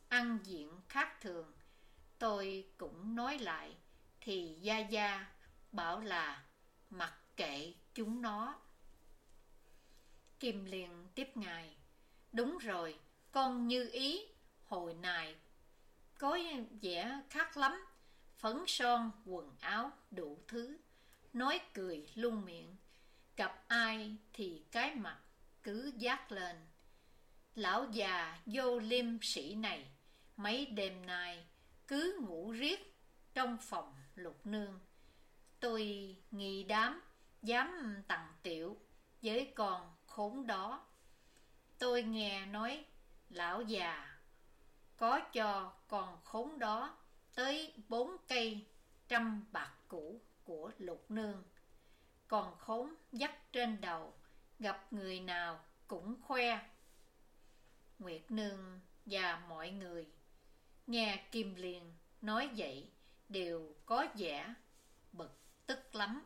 ăn diện khác thường. Tôi cũng nói lại, thì Gia Gia bảo là mặc kệ chúng nó. Kim liền tiếp ngài: đúng rồi, con như ý hồi này có vẻ khác lắm, phấn son, quần áo, đủ thứ, nói cười luôn miệng, gặp ai thì cái mặt cứ dát lên. Lão già vô liêm sĩ này mấy đêm nay cứ ngủ riết trong phòng Lục Nương. Tôi nghi đám dám tằng tiểu với con khốn đó. Tôi nghe nói lão già có cho con khốn đó tới bốn cây trăm bạc cũ của Lục Nương. Còn khốn dắt trên đầu, gặp người nào cũng khoe. Nguyệt Nương và mọi người nghe Kim Liên nói vậy đều có vẻ bực tức lắm.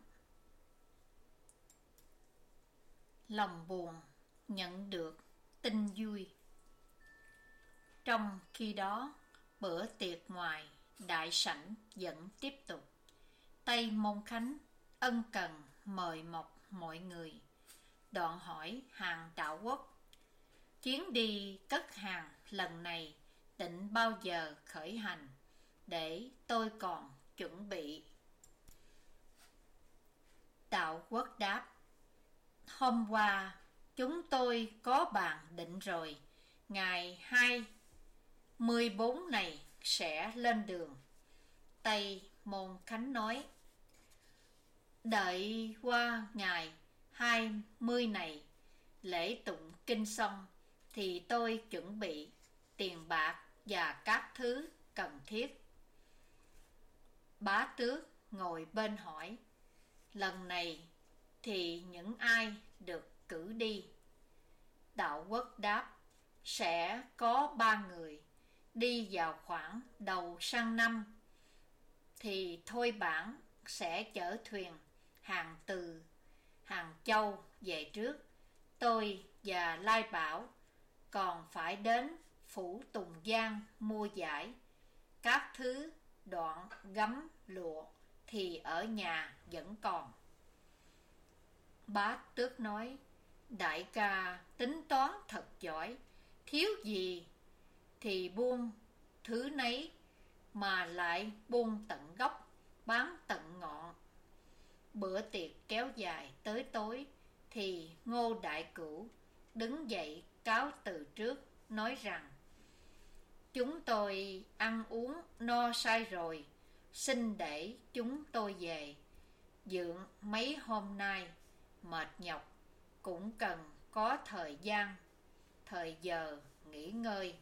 Lòng buồn nhận được tin vui. Trong khi đó, bữa tiệc ngoài đại sảnh vẫn tiếp tục. Tây Môn Khánh ân cần mời mọc mọi người, đoạn hỏi Hàn Đạo Quốc: chuyến đi cất hàng lần này định bao giờ khởi hành, để tôi còn chuẩn bị. Đạo Quốc đáp: hôm qua chúng tôi có bàn định rồi, ngày hai mươi bốn này sẽ lên đường. Tây Môn Khánh nói: đợi qua ngày hai mươi này, lễ tụng kinh xong, thì tôi chuẩn bị tiền bạc và các thứ cần thiết. Bá Tước ngồi bên hỏi: lần này thì những ai được cử đi? Đạo Quốc đáp: sẽ có ba người đi vào khoảng đầu sang năm, thì Thôi Bản sẽ chở thuyền hàng từ Hàng Châu về trước. Tôi và Lai Bảo còn phải đến phủ Tùng Giang mua giải. Các thứ đoạn gấm lụa thì ở nhà vẫn còn. Bá Tước nói: đại ca tính toán thật giỏi, thiếu gì thì buông thứ nấy, mà lại buông tận gốc, bán tận ngọn. Bữa tiệc kéo dài tới tối, thì Ngô Đại Cửu đứng dậy cáo từ trước, nói rằng: chúng tôi ăn uống no say rồi, xin để chúng tôi về. Dượng mấy hôm nay mệt nhọc, cũng cần có thời gian, thời giờ nghỉ ngơi.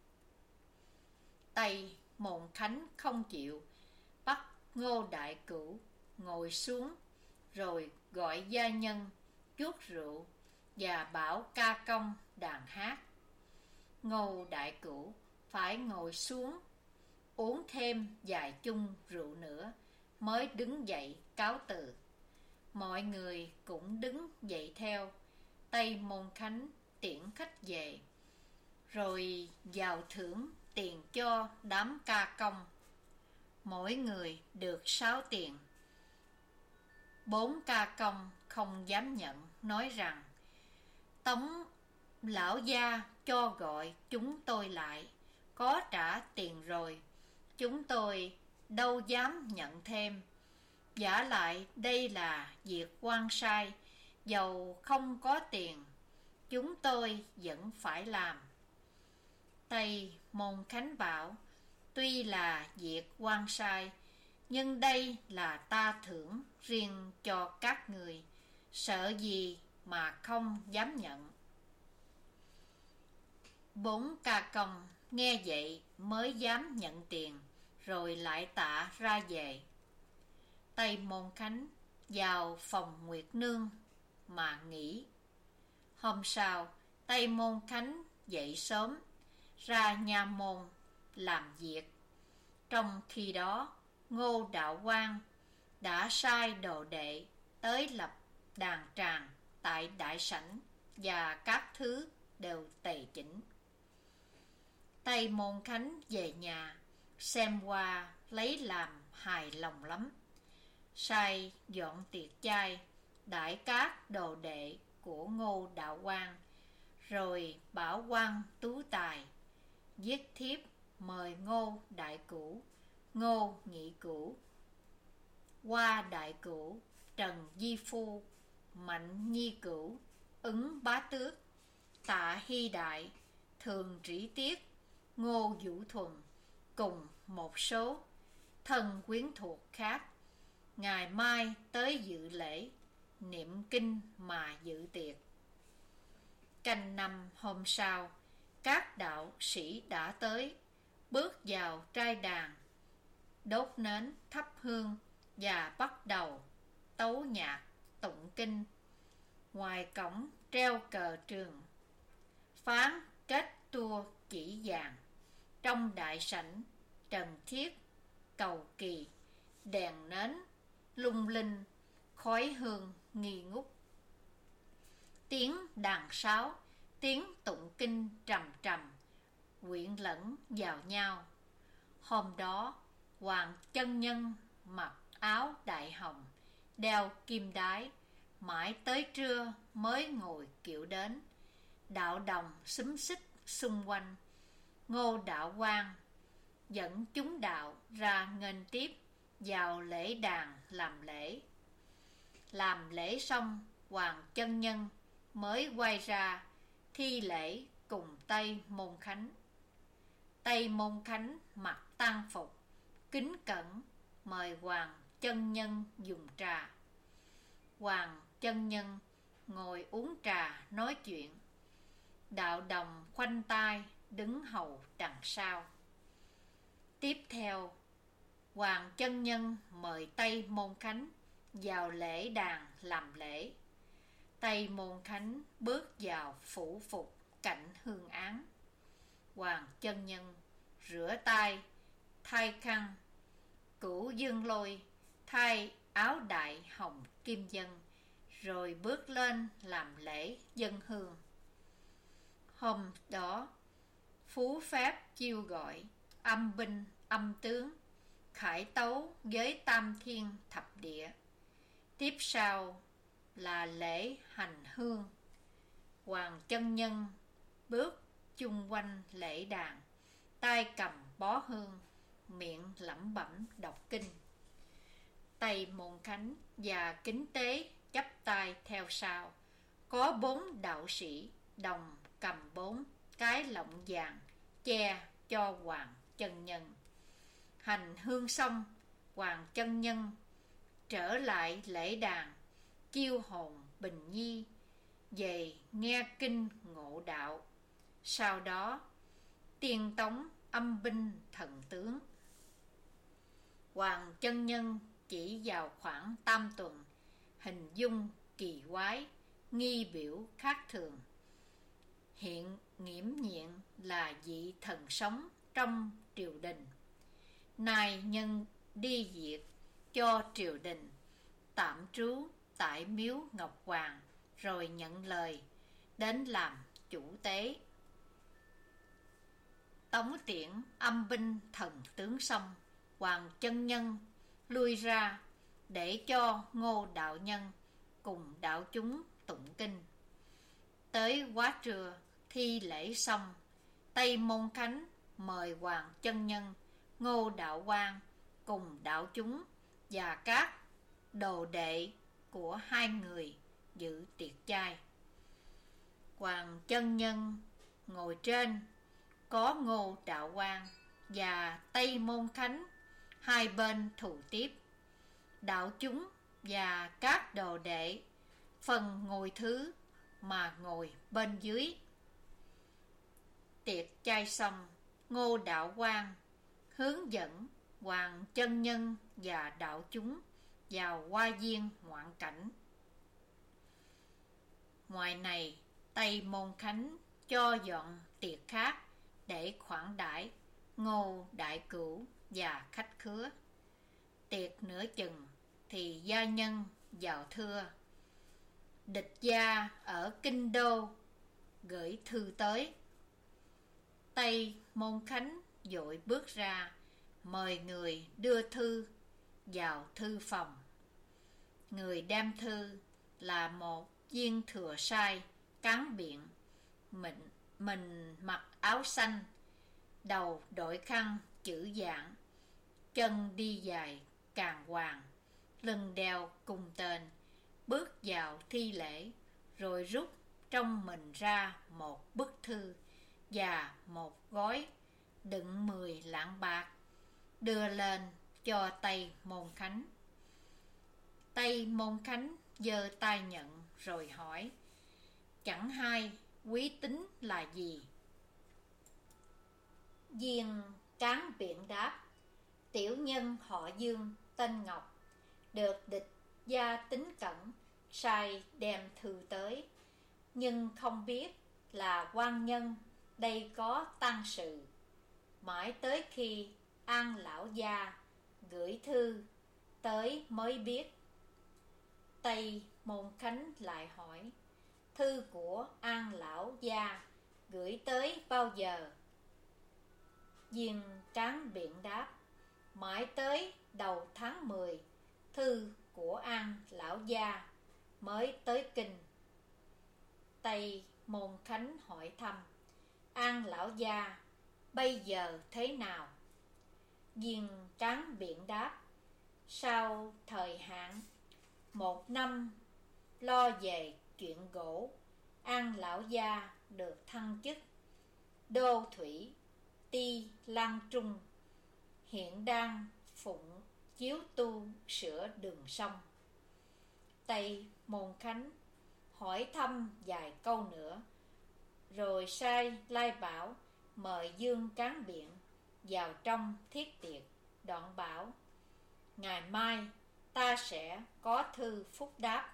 Tây Môn Khánh không chịu, bắt Ngô Đại Cửu ngồi xuống, rồi gọi gia nhân chuốt rượu và bảo ca công đàn hát. Ngô Đại Cửu phải ngồi xuống uống thêm vài chung rượu nữa mới đứng dậy cáo từ. Mọi người cũng đứng dậy theo. Tây Môn Khánh tiễn khách về, rồi vào thưởng tiền cho đám ca công. Mỗi người được sáu tiền. Bốn ca công không dám nhận, nói rằng: Tống lão gia cho gọi chúng tôi lại, có trả tiền rồi, chúng tôi đâu dám nhận thêm. Vả lại đây là việc quan sai, dầu không có tiền, chúng tôi vẫn phải làm. Tây Môn Khánh bảo: tuy là việc quan sai, nhưng đây là ta thưởng riêng cho các người, sợ gì mà không dám nhận. Bốn ca công nghe vậy mới dám nhận tiền, rồi lại tạ ra về. Tây Môn Khánh vào phòng Nguyệt Nương mà nghỉ. Hôm sau, Tây Môn Khánh dậy sớm, ra nha môn làm việc. Trong khi đó, Ngô Đạo Quang đã sai đồ đệ tới lập đàn tràng tại đại sảnh, và các thứ đều tề chỉnh. Tây Môn Khánh về nhà, xem qua lấy làm hài lòng lắm. Sai dọn tiệc chay, đãi các đồ đệ của Ngô Đạo Quang, rồi bảo quan tú tài viết thiếp mời Ngô Đại Cửu, Ngô Nhị Cửu, Hoa Đại Cửu, Trần Di Phu, Mạnh Nhi Cửu, Ứng Bá Tước, Tạ Hy Đại, Thường Trĩ Tiết, Ngô Vũ Thuần cùng một số thân quyến thuộc khác, ngày mai tới dự lễ, niệm kinh mà dự tiệc. Canh năm hôm sau, các đạo sĩ đã tới, bước vào trai đàn, đốt nến thắp hương và bắt đầu tấu nhạc tụng kinh. Ngoài cổng treo cờ trường, phán kết tua chỉ vàng. Trong đại sảnh trần thiết cầu kỳ, đèn nến lung linh, khói hương nghi ngút. Tiếng đàn sáo, tiếng tụng kinh trầm trầm quyện lẫn vào nhau. Hôm đó, Hoàng Chân Nhân mặc áo đại hồng, đeo kim đái, mãi tới trưa mới ngồi kiệu đến. Đạo đồng xúm xít xung quanh. Ngô Đạo Quang dẫn chúng đạo ra nghênh tiếp vào lễ đàn làm lễ. Làm lễ xong, Hoàng Chân Nhân mới quay ra thi lễ cùng Tây Môn Khánh. Tây Môn Khánh mặc tang phục, kính cẩn mời Hoàng Chân Nhân dùng trà. Hoàng Chân Nhân ngồi uống trà nói chuyện. Đạo đồng khoanh tay đứng hầu đằng sau. Tiếp theo, Hoàng Chân Nhân mời Tây Môn Khánh vào lễ đàn làm lễ. Tây Môn Khánh bước vào phủ phục cạnh hương án. Hoàng Chân Nhân rửa tay, thay khăn. Cửu Dương Lôi thay áo đại hồng kim dân, rồi bước lên làm lễ dân hương. Hôm đó, phú phép chiêu gọi âm binh âm tướng, khải tấu với tam thiên thập địa. Tiếp sau là lễ hành hương. Hoàng Chân Nhân bước chung quanh lễ đàn, tay cầm bó hương, miệng lẩm bẩm đọc kinh. Tây Môn Khánh và Kính Tế chắp tay theo sau. Có bốn đạo sĩ đồng cầm bốn cái lọng vàng che cho Hoàng Chân Nhân. Hành hương xong, Hoàng Chân Nhân trở lại lễ đàn, chiêu hồn Bình Nhi về nghe kinh ngộ đạo. Sau đó tiên tống âm binh thần tướng. Hoàng Chân Nhân chỉ vào khoảng tam tuần, hình dung kỳ quái, nghi biểu khác thường. Hiện nghiễm nhiệm là vị thần sống trong triều đình. Nay nhân đi việc cho triều đình, tạm trú tại miếu Ngọc Hoàng, rồi nhận lời đến làm chủ tế. Tống tiễn âm binh thần tướng xong, Hoàng Chân Nhân lui ra để cho Ngô đạo nhân cùng đạo chúng tụng kinh. Tới quá trưa, thi lễ xong, Tây Môn Khánh mời Hoàng Chân Nhân, Ngô Đạo Quang cùng đạo chúng và các đồ đệ của hai người dự tiệc chay. Hoàng Chân Nhân ngồi trên, có Ngô Đạo Quang và Tây Môn Khánh hai bên thù tiếp. Đạo chúng và các đồ đệ phần ngồi thứ mà ngồi bên dưới. Tiệc chay xong, Ngô Đạo Quang hướng dẫn Hoàng Chân Nhân và đạo chúng vào hoa viên ngoạn cảnh. Ngoài này, Tây Môn Khánh cho dọn tiệc khác để khoản đãi Ngô Đại Cửu và khách khứa. Tiệc nửa chừng thì gia nhân vào thưa. Địch gia ở Kinh Đô gửi thư tới. Tây Môn Khánh vội bước ra, mời người đưa thư vào thư phòng. Người đem thư là một viên thừa sai cán biện, mình, mình mặc áo xanh, đầu đội khăn chữ dạng, chân đi dài càng hoàng, lưng đeo cung tên, bước vào thi lễ, rồi rút trong mình ra một bức thư và một gói đựng mười lạng bạc, đưa lên cho Tây Môn Khánh. Tây Môn Khánh giơ tay nhận rồi hỏi: chẳng hay quý tính là gì? Viên cán biện đáp: tiểu nhân họ Dương, tên Ngọc, được địch gia Tính Cẩn sai đem thư tới, nhưng không biết là quan nhân đây có tang sự. Mãi tới khi An lão gia gửi thư tới mới biết. Tây Môn Khánh lại hỏi: thư của An lão gia gửi tới bao giờ? Viên cán biện đáp: mãi tới đầu tháng mười, thư của An lão gia mới tới kinh. Tây Môn Khánh hỏi thăm: An lão gia bây giờ thế nào? Viên cán biện đáp: sau thời hạn một năm lo về chuyện gỗ, An lão gia được thăng chức đô thủy ti Lan Trung, hiện đang phụng chiếu tu sửa đường sông. Tây Môn Khánh hỏi thăm vài câu nữa, rồi sai lai bảo mời Dương cán biện vào trong thiết tiệc, đoạn bảo: ngày mai ta sẽ có thư phúc đáp.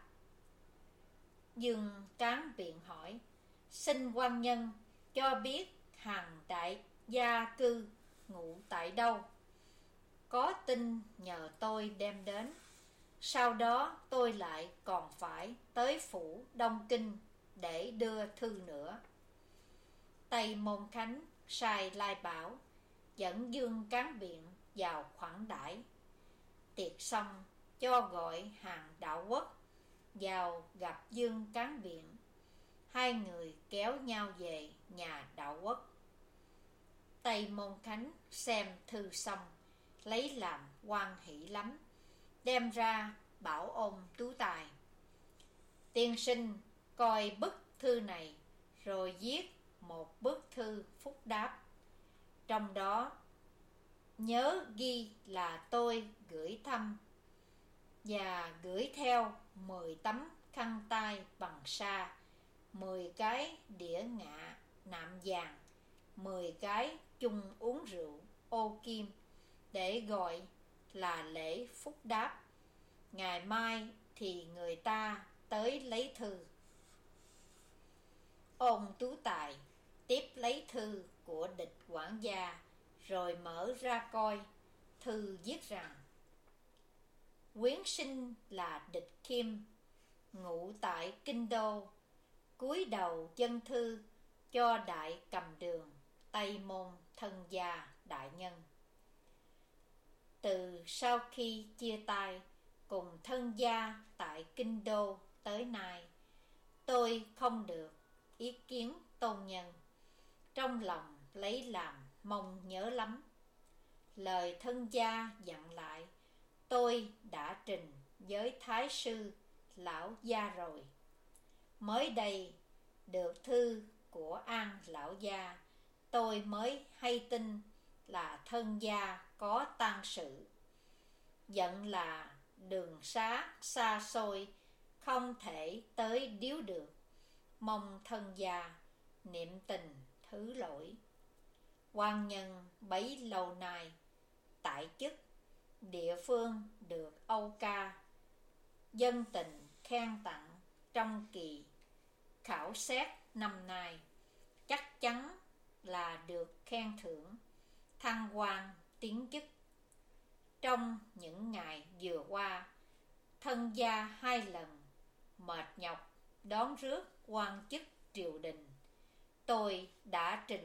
Dương cán biện hỏi: xin quan nhân cho biết hàng đại gia cư ngụ tại đâu, có tin nhờ tôi đem đến. Sau đó tôi lại còn phải tới phủ Đông Kinh để đưa thư nữa. Tây Môn Khánh sai lai bảo dẫn Dương cán biện vào khoản đãi. Tiệc xong cho gọi hàng đạo quốc vào gặp Dương cán biện. Hai người kéo nhau về nhà đạo quốc. Tây Môn Khánh xem thư xong, lấy làm hoan hỷ lắm, đem ra bảo Ôn Tú Tài: tiên sinh coi bức thư này, rồi viết một bức thư phúc đáp. Trong đó nhớ ghi là tôi gửi thăm, và gửi theo mười tấm khăn tay bằng sa, mười cái đĩa ngạ nạm vàng, mười cái chung uống rượu ô kim, để gọi là lễ phúc đáp. Ngày mai thì người ta tới lấy thư. Ôn Tú Tài tiếp lấy thư của địch quản gia, rồi mở ra coi. Thư viết rằng: quyến sinh là địch Khiêm, ngụ tại Kinh Đô, cúi đầu dân thư cho đại cầm đường Tây Môn thân gia đại nhân. Từ sau khi chia tay cùng thân gia tại Kinh Đô tới nay, tôi không được ý kiến tôn nhân, trong lòng lấy làm mong nhớ lắm. Lời thân gia dặn lại, tôi đã trình với Thái sư lão gia rồi. Mới đây được thư của An lão gia, tôi mới hay tin là thân gia có tang sự. Giận là đường xá xa xôi, không thể tới điếu được, mong thân gia niệm tình thứ lỗi. Quan nhân bấy lâu nay tại chức, địa phương được Âu Ca dân tình khen tặng trong kỳ khảo xét năm nay, chắc chắn là được khen thưởng, thăng quan tiến chức. Trong những ngày vừa qua, thân gia hai lần mệt nhọc đón rước quan chức triều đình. Tôi đã trình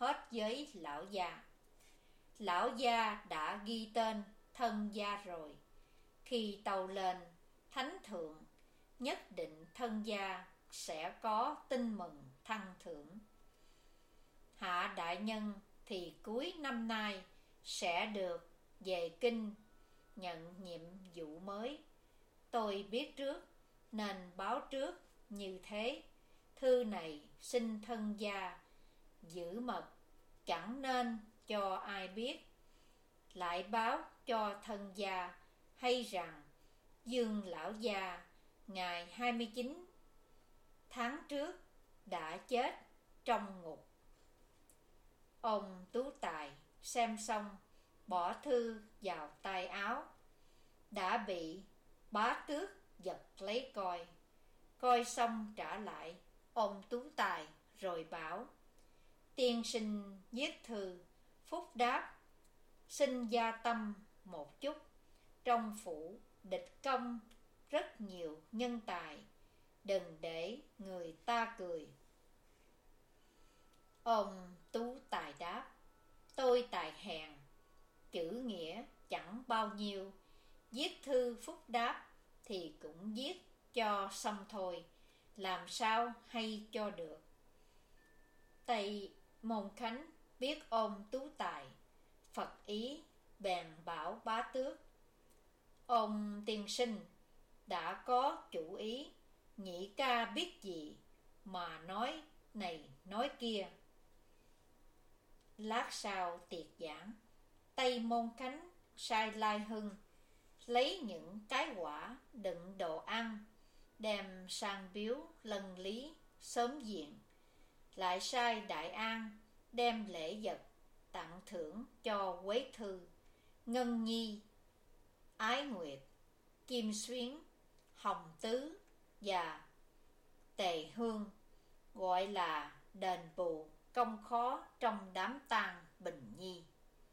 hết với lão gia. Lão gia đã ghi tên thân gia rồi. Khi tàu lên thánh thượng, nhất định thân gia sẽ có tin mừng thăng thưởng. Hạ đại nhân thì cuối năm nay sẽ được về kinh nhận nhiệm vụ mới. Tôi biết trước nên báo trước như thế. Thư này xin thân gia giữ mật, chẳng nên cho ai biết. Lại báo cho thân gia hay rằng Dương lão gia ngày hai mươi chín tháng trước đã chết trong ngục. Ông Tú Tài xem xong bỏ thư vào tay áo. Đã bị bá tước giật lấy coi. Coi xong trả lại ông Tú Tài rồi bảo: tiên sinh viết thư phúc đáp, xin gia tâm một chút. Trong phủ địch công rất nhiều nhân tài, đừng để người ta cười. Ông Tú Tài đáp: tôi tài hèn, chữ nghĩa chẳng bao nhiêu, viết thư phúc đáp thì cũng viết cho xong thôi, làm sao hay cho được. Tây Môn Khánh biết ông Tú Tài phật ý, bèn bảo bá tước: ông tiên sinh đã có chủ ý, nhị ca biết gì mà nói này nói kia. Lát sau tiệc giảng, Tây Môn Khánh sai Lai Hưng lấy những cái quả đựng đồ ăn đem sang biếu Lân Lý sớm diện. Lại sai Đại An đem lễ vật tặng thưởng cho Quế Thư, Ngân Nhi, Ái Nguyệt, Kim Xuyến, Hồng Tứ và Tề Hương, gọi là đền bù công khó trong đám tang Bình Nhi.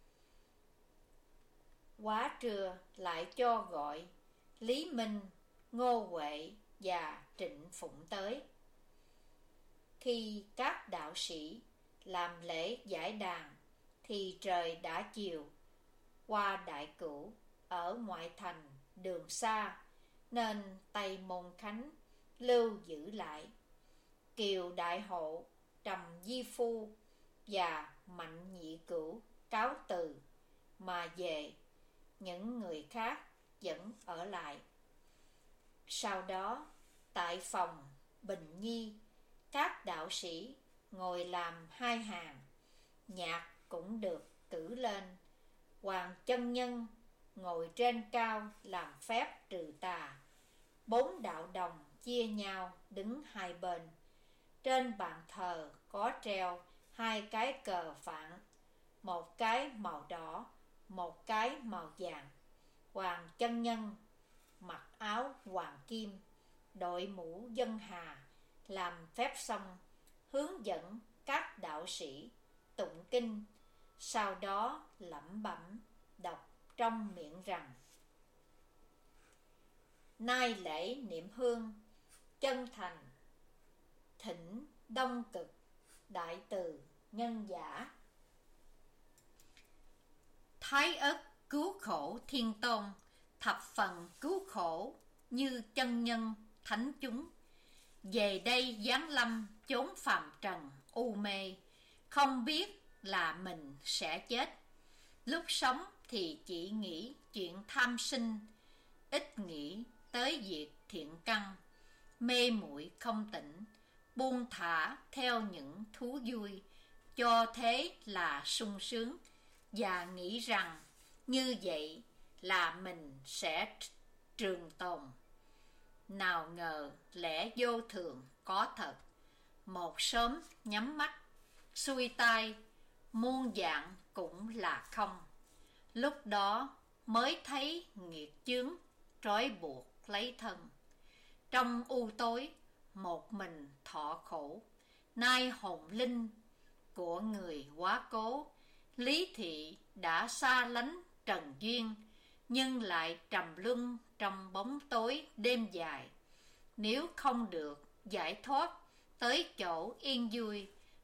Quá trưa lại cho gọi Lý Minh, Ngô Huệ và Trịnh Phụng tới. Khi các đạo sĩ làm lễ giải đàn thì trời đã chiều. Qua Đại Cửu ở ngoại thành đường xa, nên Tây Môn Khánh lưu giữ lại. Kiều Đại Hộ, Trầm Di Phu và Mạnh Nhị Cửu cáo từ mà về. Những người khác vẫn ở lại. Sau đó tại phòng Bình Nhi, các đạo sĩ ngồi làm hai hàng, nhạc cũng được cử lên. Hoàng chân nhân ngồi trên cao làm phép trừ tà. Bốn đạo đồng chia nhau đứng hai bên. Trên bàn thờ có treo hai cái cờ phạn, một cái màu đỏ, một cái màu vàng. Hoàng chân nhân mặc áo hoàng kim, đội mũ dân hà, làm phép xong hướng dẫn các đạo sĩ tụng kinh. Sau đó lẩm bẩm đọc trong miệng rằng: nay lễ niệm hương, chân thành thỉnh Đông Cực đại từ nhân giả. Thái ất cứu khổ thiên tôn, thập phần cứu khổ như chân nhân thánh chúng. Về đây giáng lâm chốn phàm trần u mê, không biết là mình sẽ chết. Lúc sống thì chỉ nghĩ chuyện tham sinh, ít nghĩ tới việc thiện căn. Mê muội không tỉnh, buông thả theo những thú vui, cho thế là sung sướng, và nghĩ rằng như vậy là mình sẽ trường tồn. Nào ngờ lẽ vô thường có thật, một sớm nhắm mắt, xuôi tai, muôn dạng cũng là không. Lúc đó mới thấy nghiệt chướng trói buộc lấy thân. Trong u tối một mình thọ khổ, nay hồn linh của người quá cố. Lý thị đã xa lánh trần duyên, nhưng lại trầm luân trong bóng tối đêm dài. Nếu không được giải thoát tới chỗ yên vui,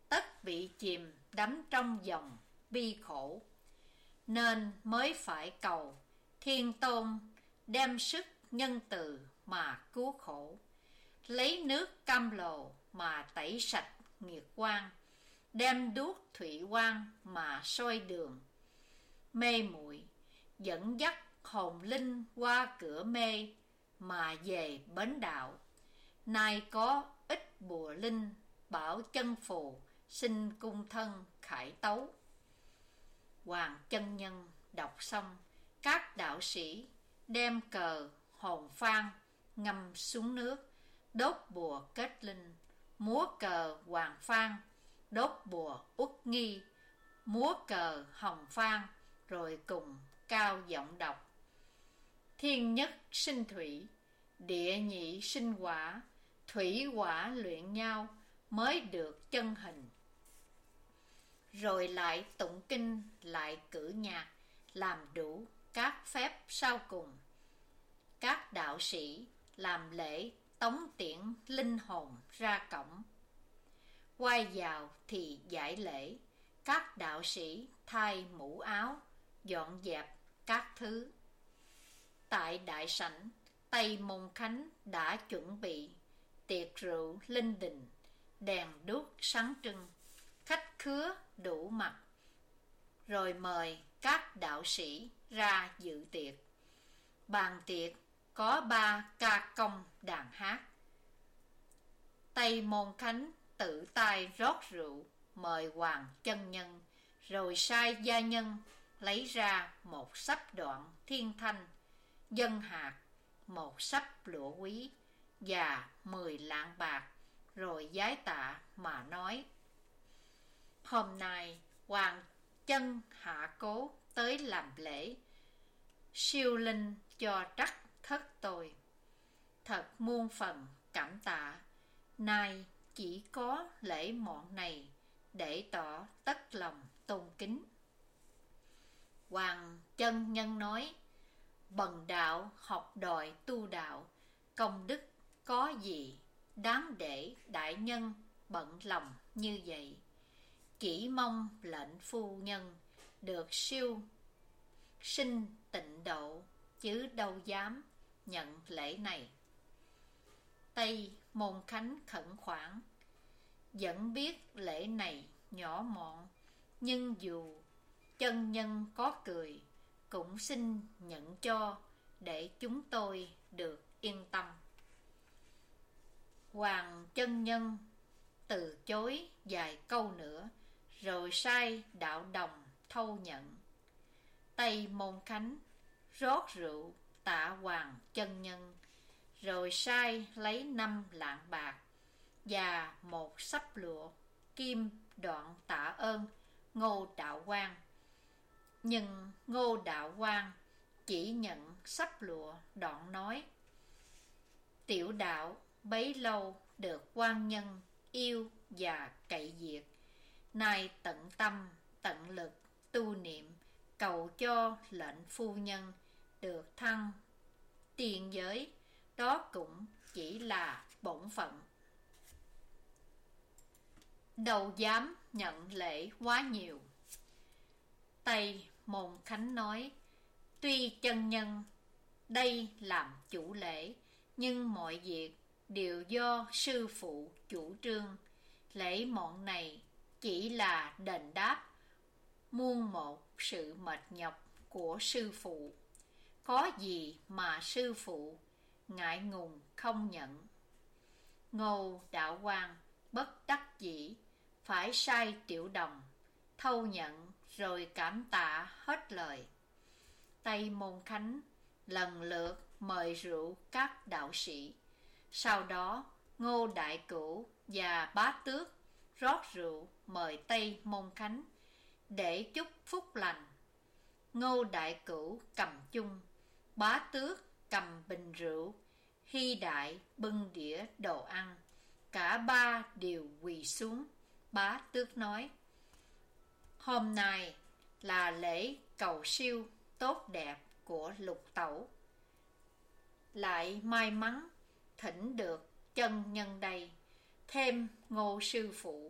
tất bị chìm đắm trong dòng bi khổ, nên mới phải cầu Thiên Tôn đem sức nhân từ mà cứu khổ, lấy nước cam lồ mà tẩy sạch nghiệt quan, đem đuốc thủy quan mà soi đường mê muội, dẫn dắt hồn linh qua cửa mê mà về bến đạo. Nay có ít bùa linh bảo chân phù, xin cung thân khải tấu. Hoàng chân nhân đọc xong, các đạo sĩ đem cờ hồn phan ngâm xuống nước, đốt bùa kết linh, múa cờ hoàng phan, đốt bùa uất nghi, múa cờ hồng phan, rồi cùng cao giọng đọc: thiên nhất sinh thủy, địa nhị sinh hỏa, thủy hỏa luyện nhau mới được chân hình. Rồi lại tụng kinh, lại cử nhạc, làm đủ các phép sau cùng. Các đạo sĩ làm lễ tống tiễn linh hồn ra cổng. Quay vào thì giải lễ, các đạo sĩ thay mũ áo, dọn dẹp các thứ. Tại đại sảnh, Tây Môn Khánh đã chuẩn bị tiệc rượu linh đình, đèn đuốc sáng trưng, khách khứa đủ mặt, rồi mời các đạo sĩ ra dự tiệc. Bàn tiệc có ba ca công đàn hát. Tây Môn Khánh tự tay rót rượu mời Hoàng chân nhân, rồi sai gia nhân lấy ra một sắp đoạn thiên thanh, dân hạt, một sắp lụa quý và mười lạng bạc, rồi giái tạ mà nói: hôm nay Hoàng chân hạ cố tới làm lễ siêu linh cho trắc thất tôi, thật muôn phần cảm tạ. Nay chỉ có lễ mọn này để tỏ tất lòng tôn kính. Hoàng chân nhân nói: bần đạo học đòi tu đạo, công đức có gì đáng để đại nhân bận lòng như vậy. Chỉ mong lệnh phu nhân được siêu sinh tịnh độ, chứ đâu dám nhận lễ này. Tây Môn Khánh khẩn khoản: vẫn biết lễ này nhỏ mọn, nhưng dù chân nhân có cười, cũng xin nhận cho, để chúng tôi được yên tâm. Hoàng chân nhân từ chối vài câu nữa, rồi sai đạo đồng thâu nhận. Tây Môn Khánh rót rượu tạ Hoàng chân nhân, rồi sai lấy năm lạng bạc và một sắp lụa kim đoạn tạ ơn Ngô Đạo Quang. Nhưng Ngô Đạo Quang chỉ nhận sắp lụa, đoạn nói: tiểu đạo bấy lâu được quan nhân yêu và cậy diệt, nay tận tâm tận lực tu niệm, cầu cho lệnh phu nhân được thăng tiên giới, đó cũng chỉ là bổn phận. Đâu dám nhận lễ quá nhiều. Tây Môn Khánh nói: tuy chân nhân đây làm chủ lễ, nhưng mọi việc đều do sư phụ chủ trương. Lễ mọn này chỉ là đền đáp muôn một sự mệt nhọc của sư phụ, có gì mà sư phụ ngại ngùng không nhận. Ngô Đạo Quang bất đắc dĩ phải sai tiểu đồng thâu nhận, rồi cảm tạ hết lời. Tây Môn Khánh lần lượt mời rượu các đạo sĩ. Sau đó Ngô Đại Cửu và Bá Tước rót rượu mời Tây Môn Khánh để chúc phúc lành. Ngô Đại Cửu cầm chung, Bá Tước cầm bình rượu, Hy Đại bưng đĩa đồ ăn. Cả ba đều quỳ xuống. Bá Tước nói: hôm nay là lễ cầu siêu tốt đẹp của lục tẩu, lại may mắn thỉnh được chân nhân đây, thêm Ngô sư phụ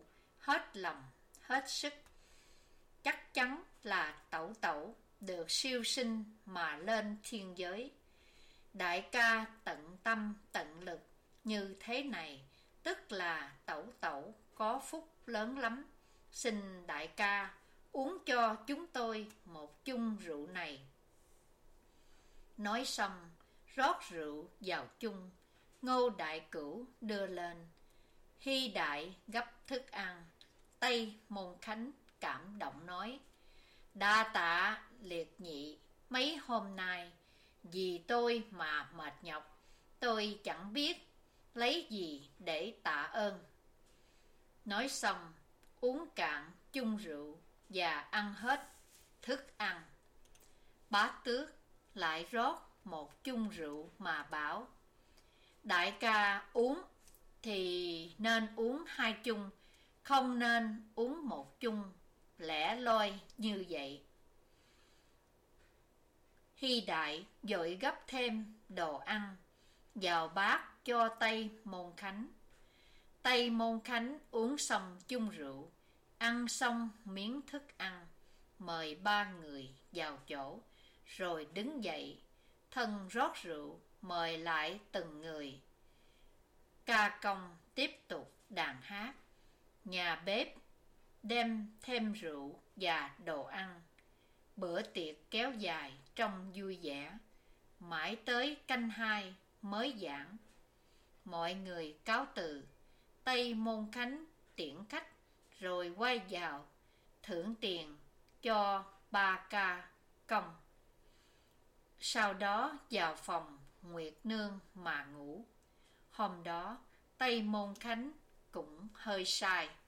hết lòng, hết sức. Chắc chắn là Tẩu Tẩu được siêu sinh mà lên thiên giới. Đại ca tận tâm tận lực như thế này, tức là Tẩu Tẩu có phúc lớn lắm. Xin đại ca uống cho chúng tôi một chung rượu này. Nói xong, rót rượu vào chung. Ngô Đại Cửu đưa lên. Hy Đại gấp thức ăn. Tây Môn Khánh cảm động nói: đa tạ liệt nhị, mấy hôm nay vì tôi mà mệt nhọc, tôi chẳng biết lấy gì để tạ ơn. Nói xong, uống cạn chung rượu và ăn hết thức ăn. Bá Tước lại rót một chung rượu mà bảo: đại ca uống thì nên uống hai chung, không nên uống một chung lẻ loi như vậy. Hy Đại vội gấp thêm đồ ăn vào bát cho Tây Môn Khánh. Tây Môn Khánh uống xong chung rượu, ăn xong miếng thức ăn, mời ba người vào chỗ, rồi đứng dậy, thân rót rượu, mời lại từng người. Ca công tiếp tục đàn hát, nhà bếp đem thêm rượu và đồ ăn. Bữa tiệc kéo dài trong vui vẻ, mãi tới canh hai mới giảng. Mọi người cáo từ. Tây Môn Khánh tiễn khách, rồi quay vào thưởng tiền cho ba ca công. Sau đó vào phòng Nguyệt Nương mà ngủ. Hôm đó Tây Môn Khánh cũng hơi say.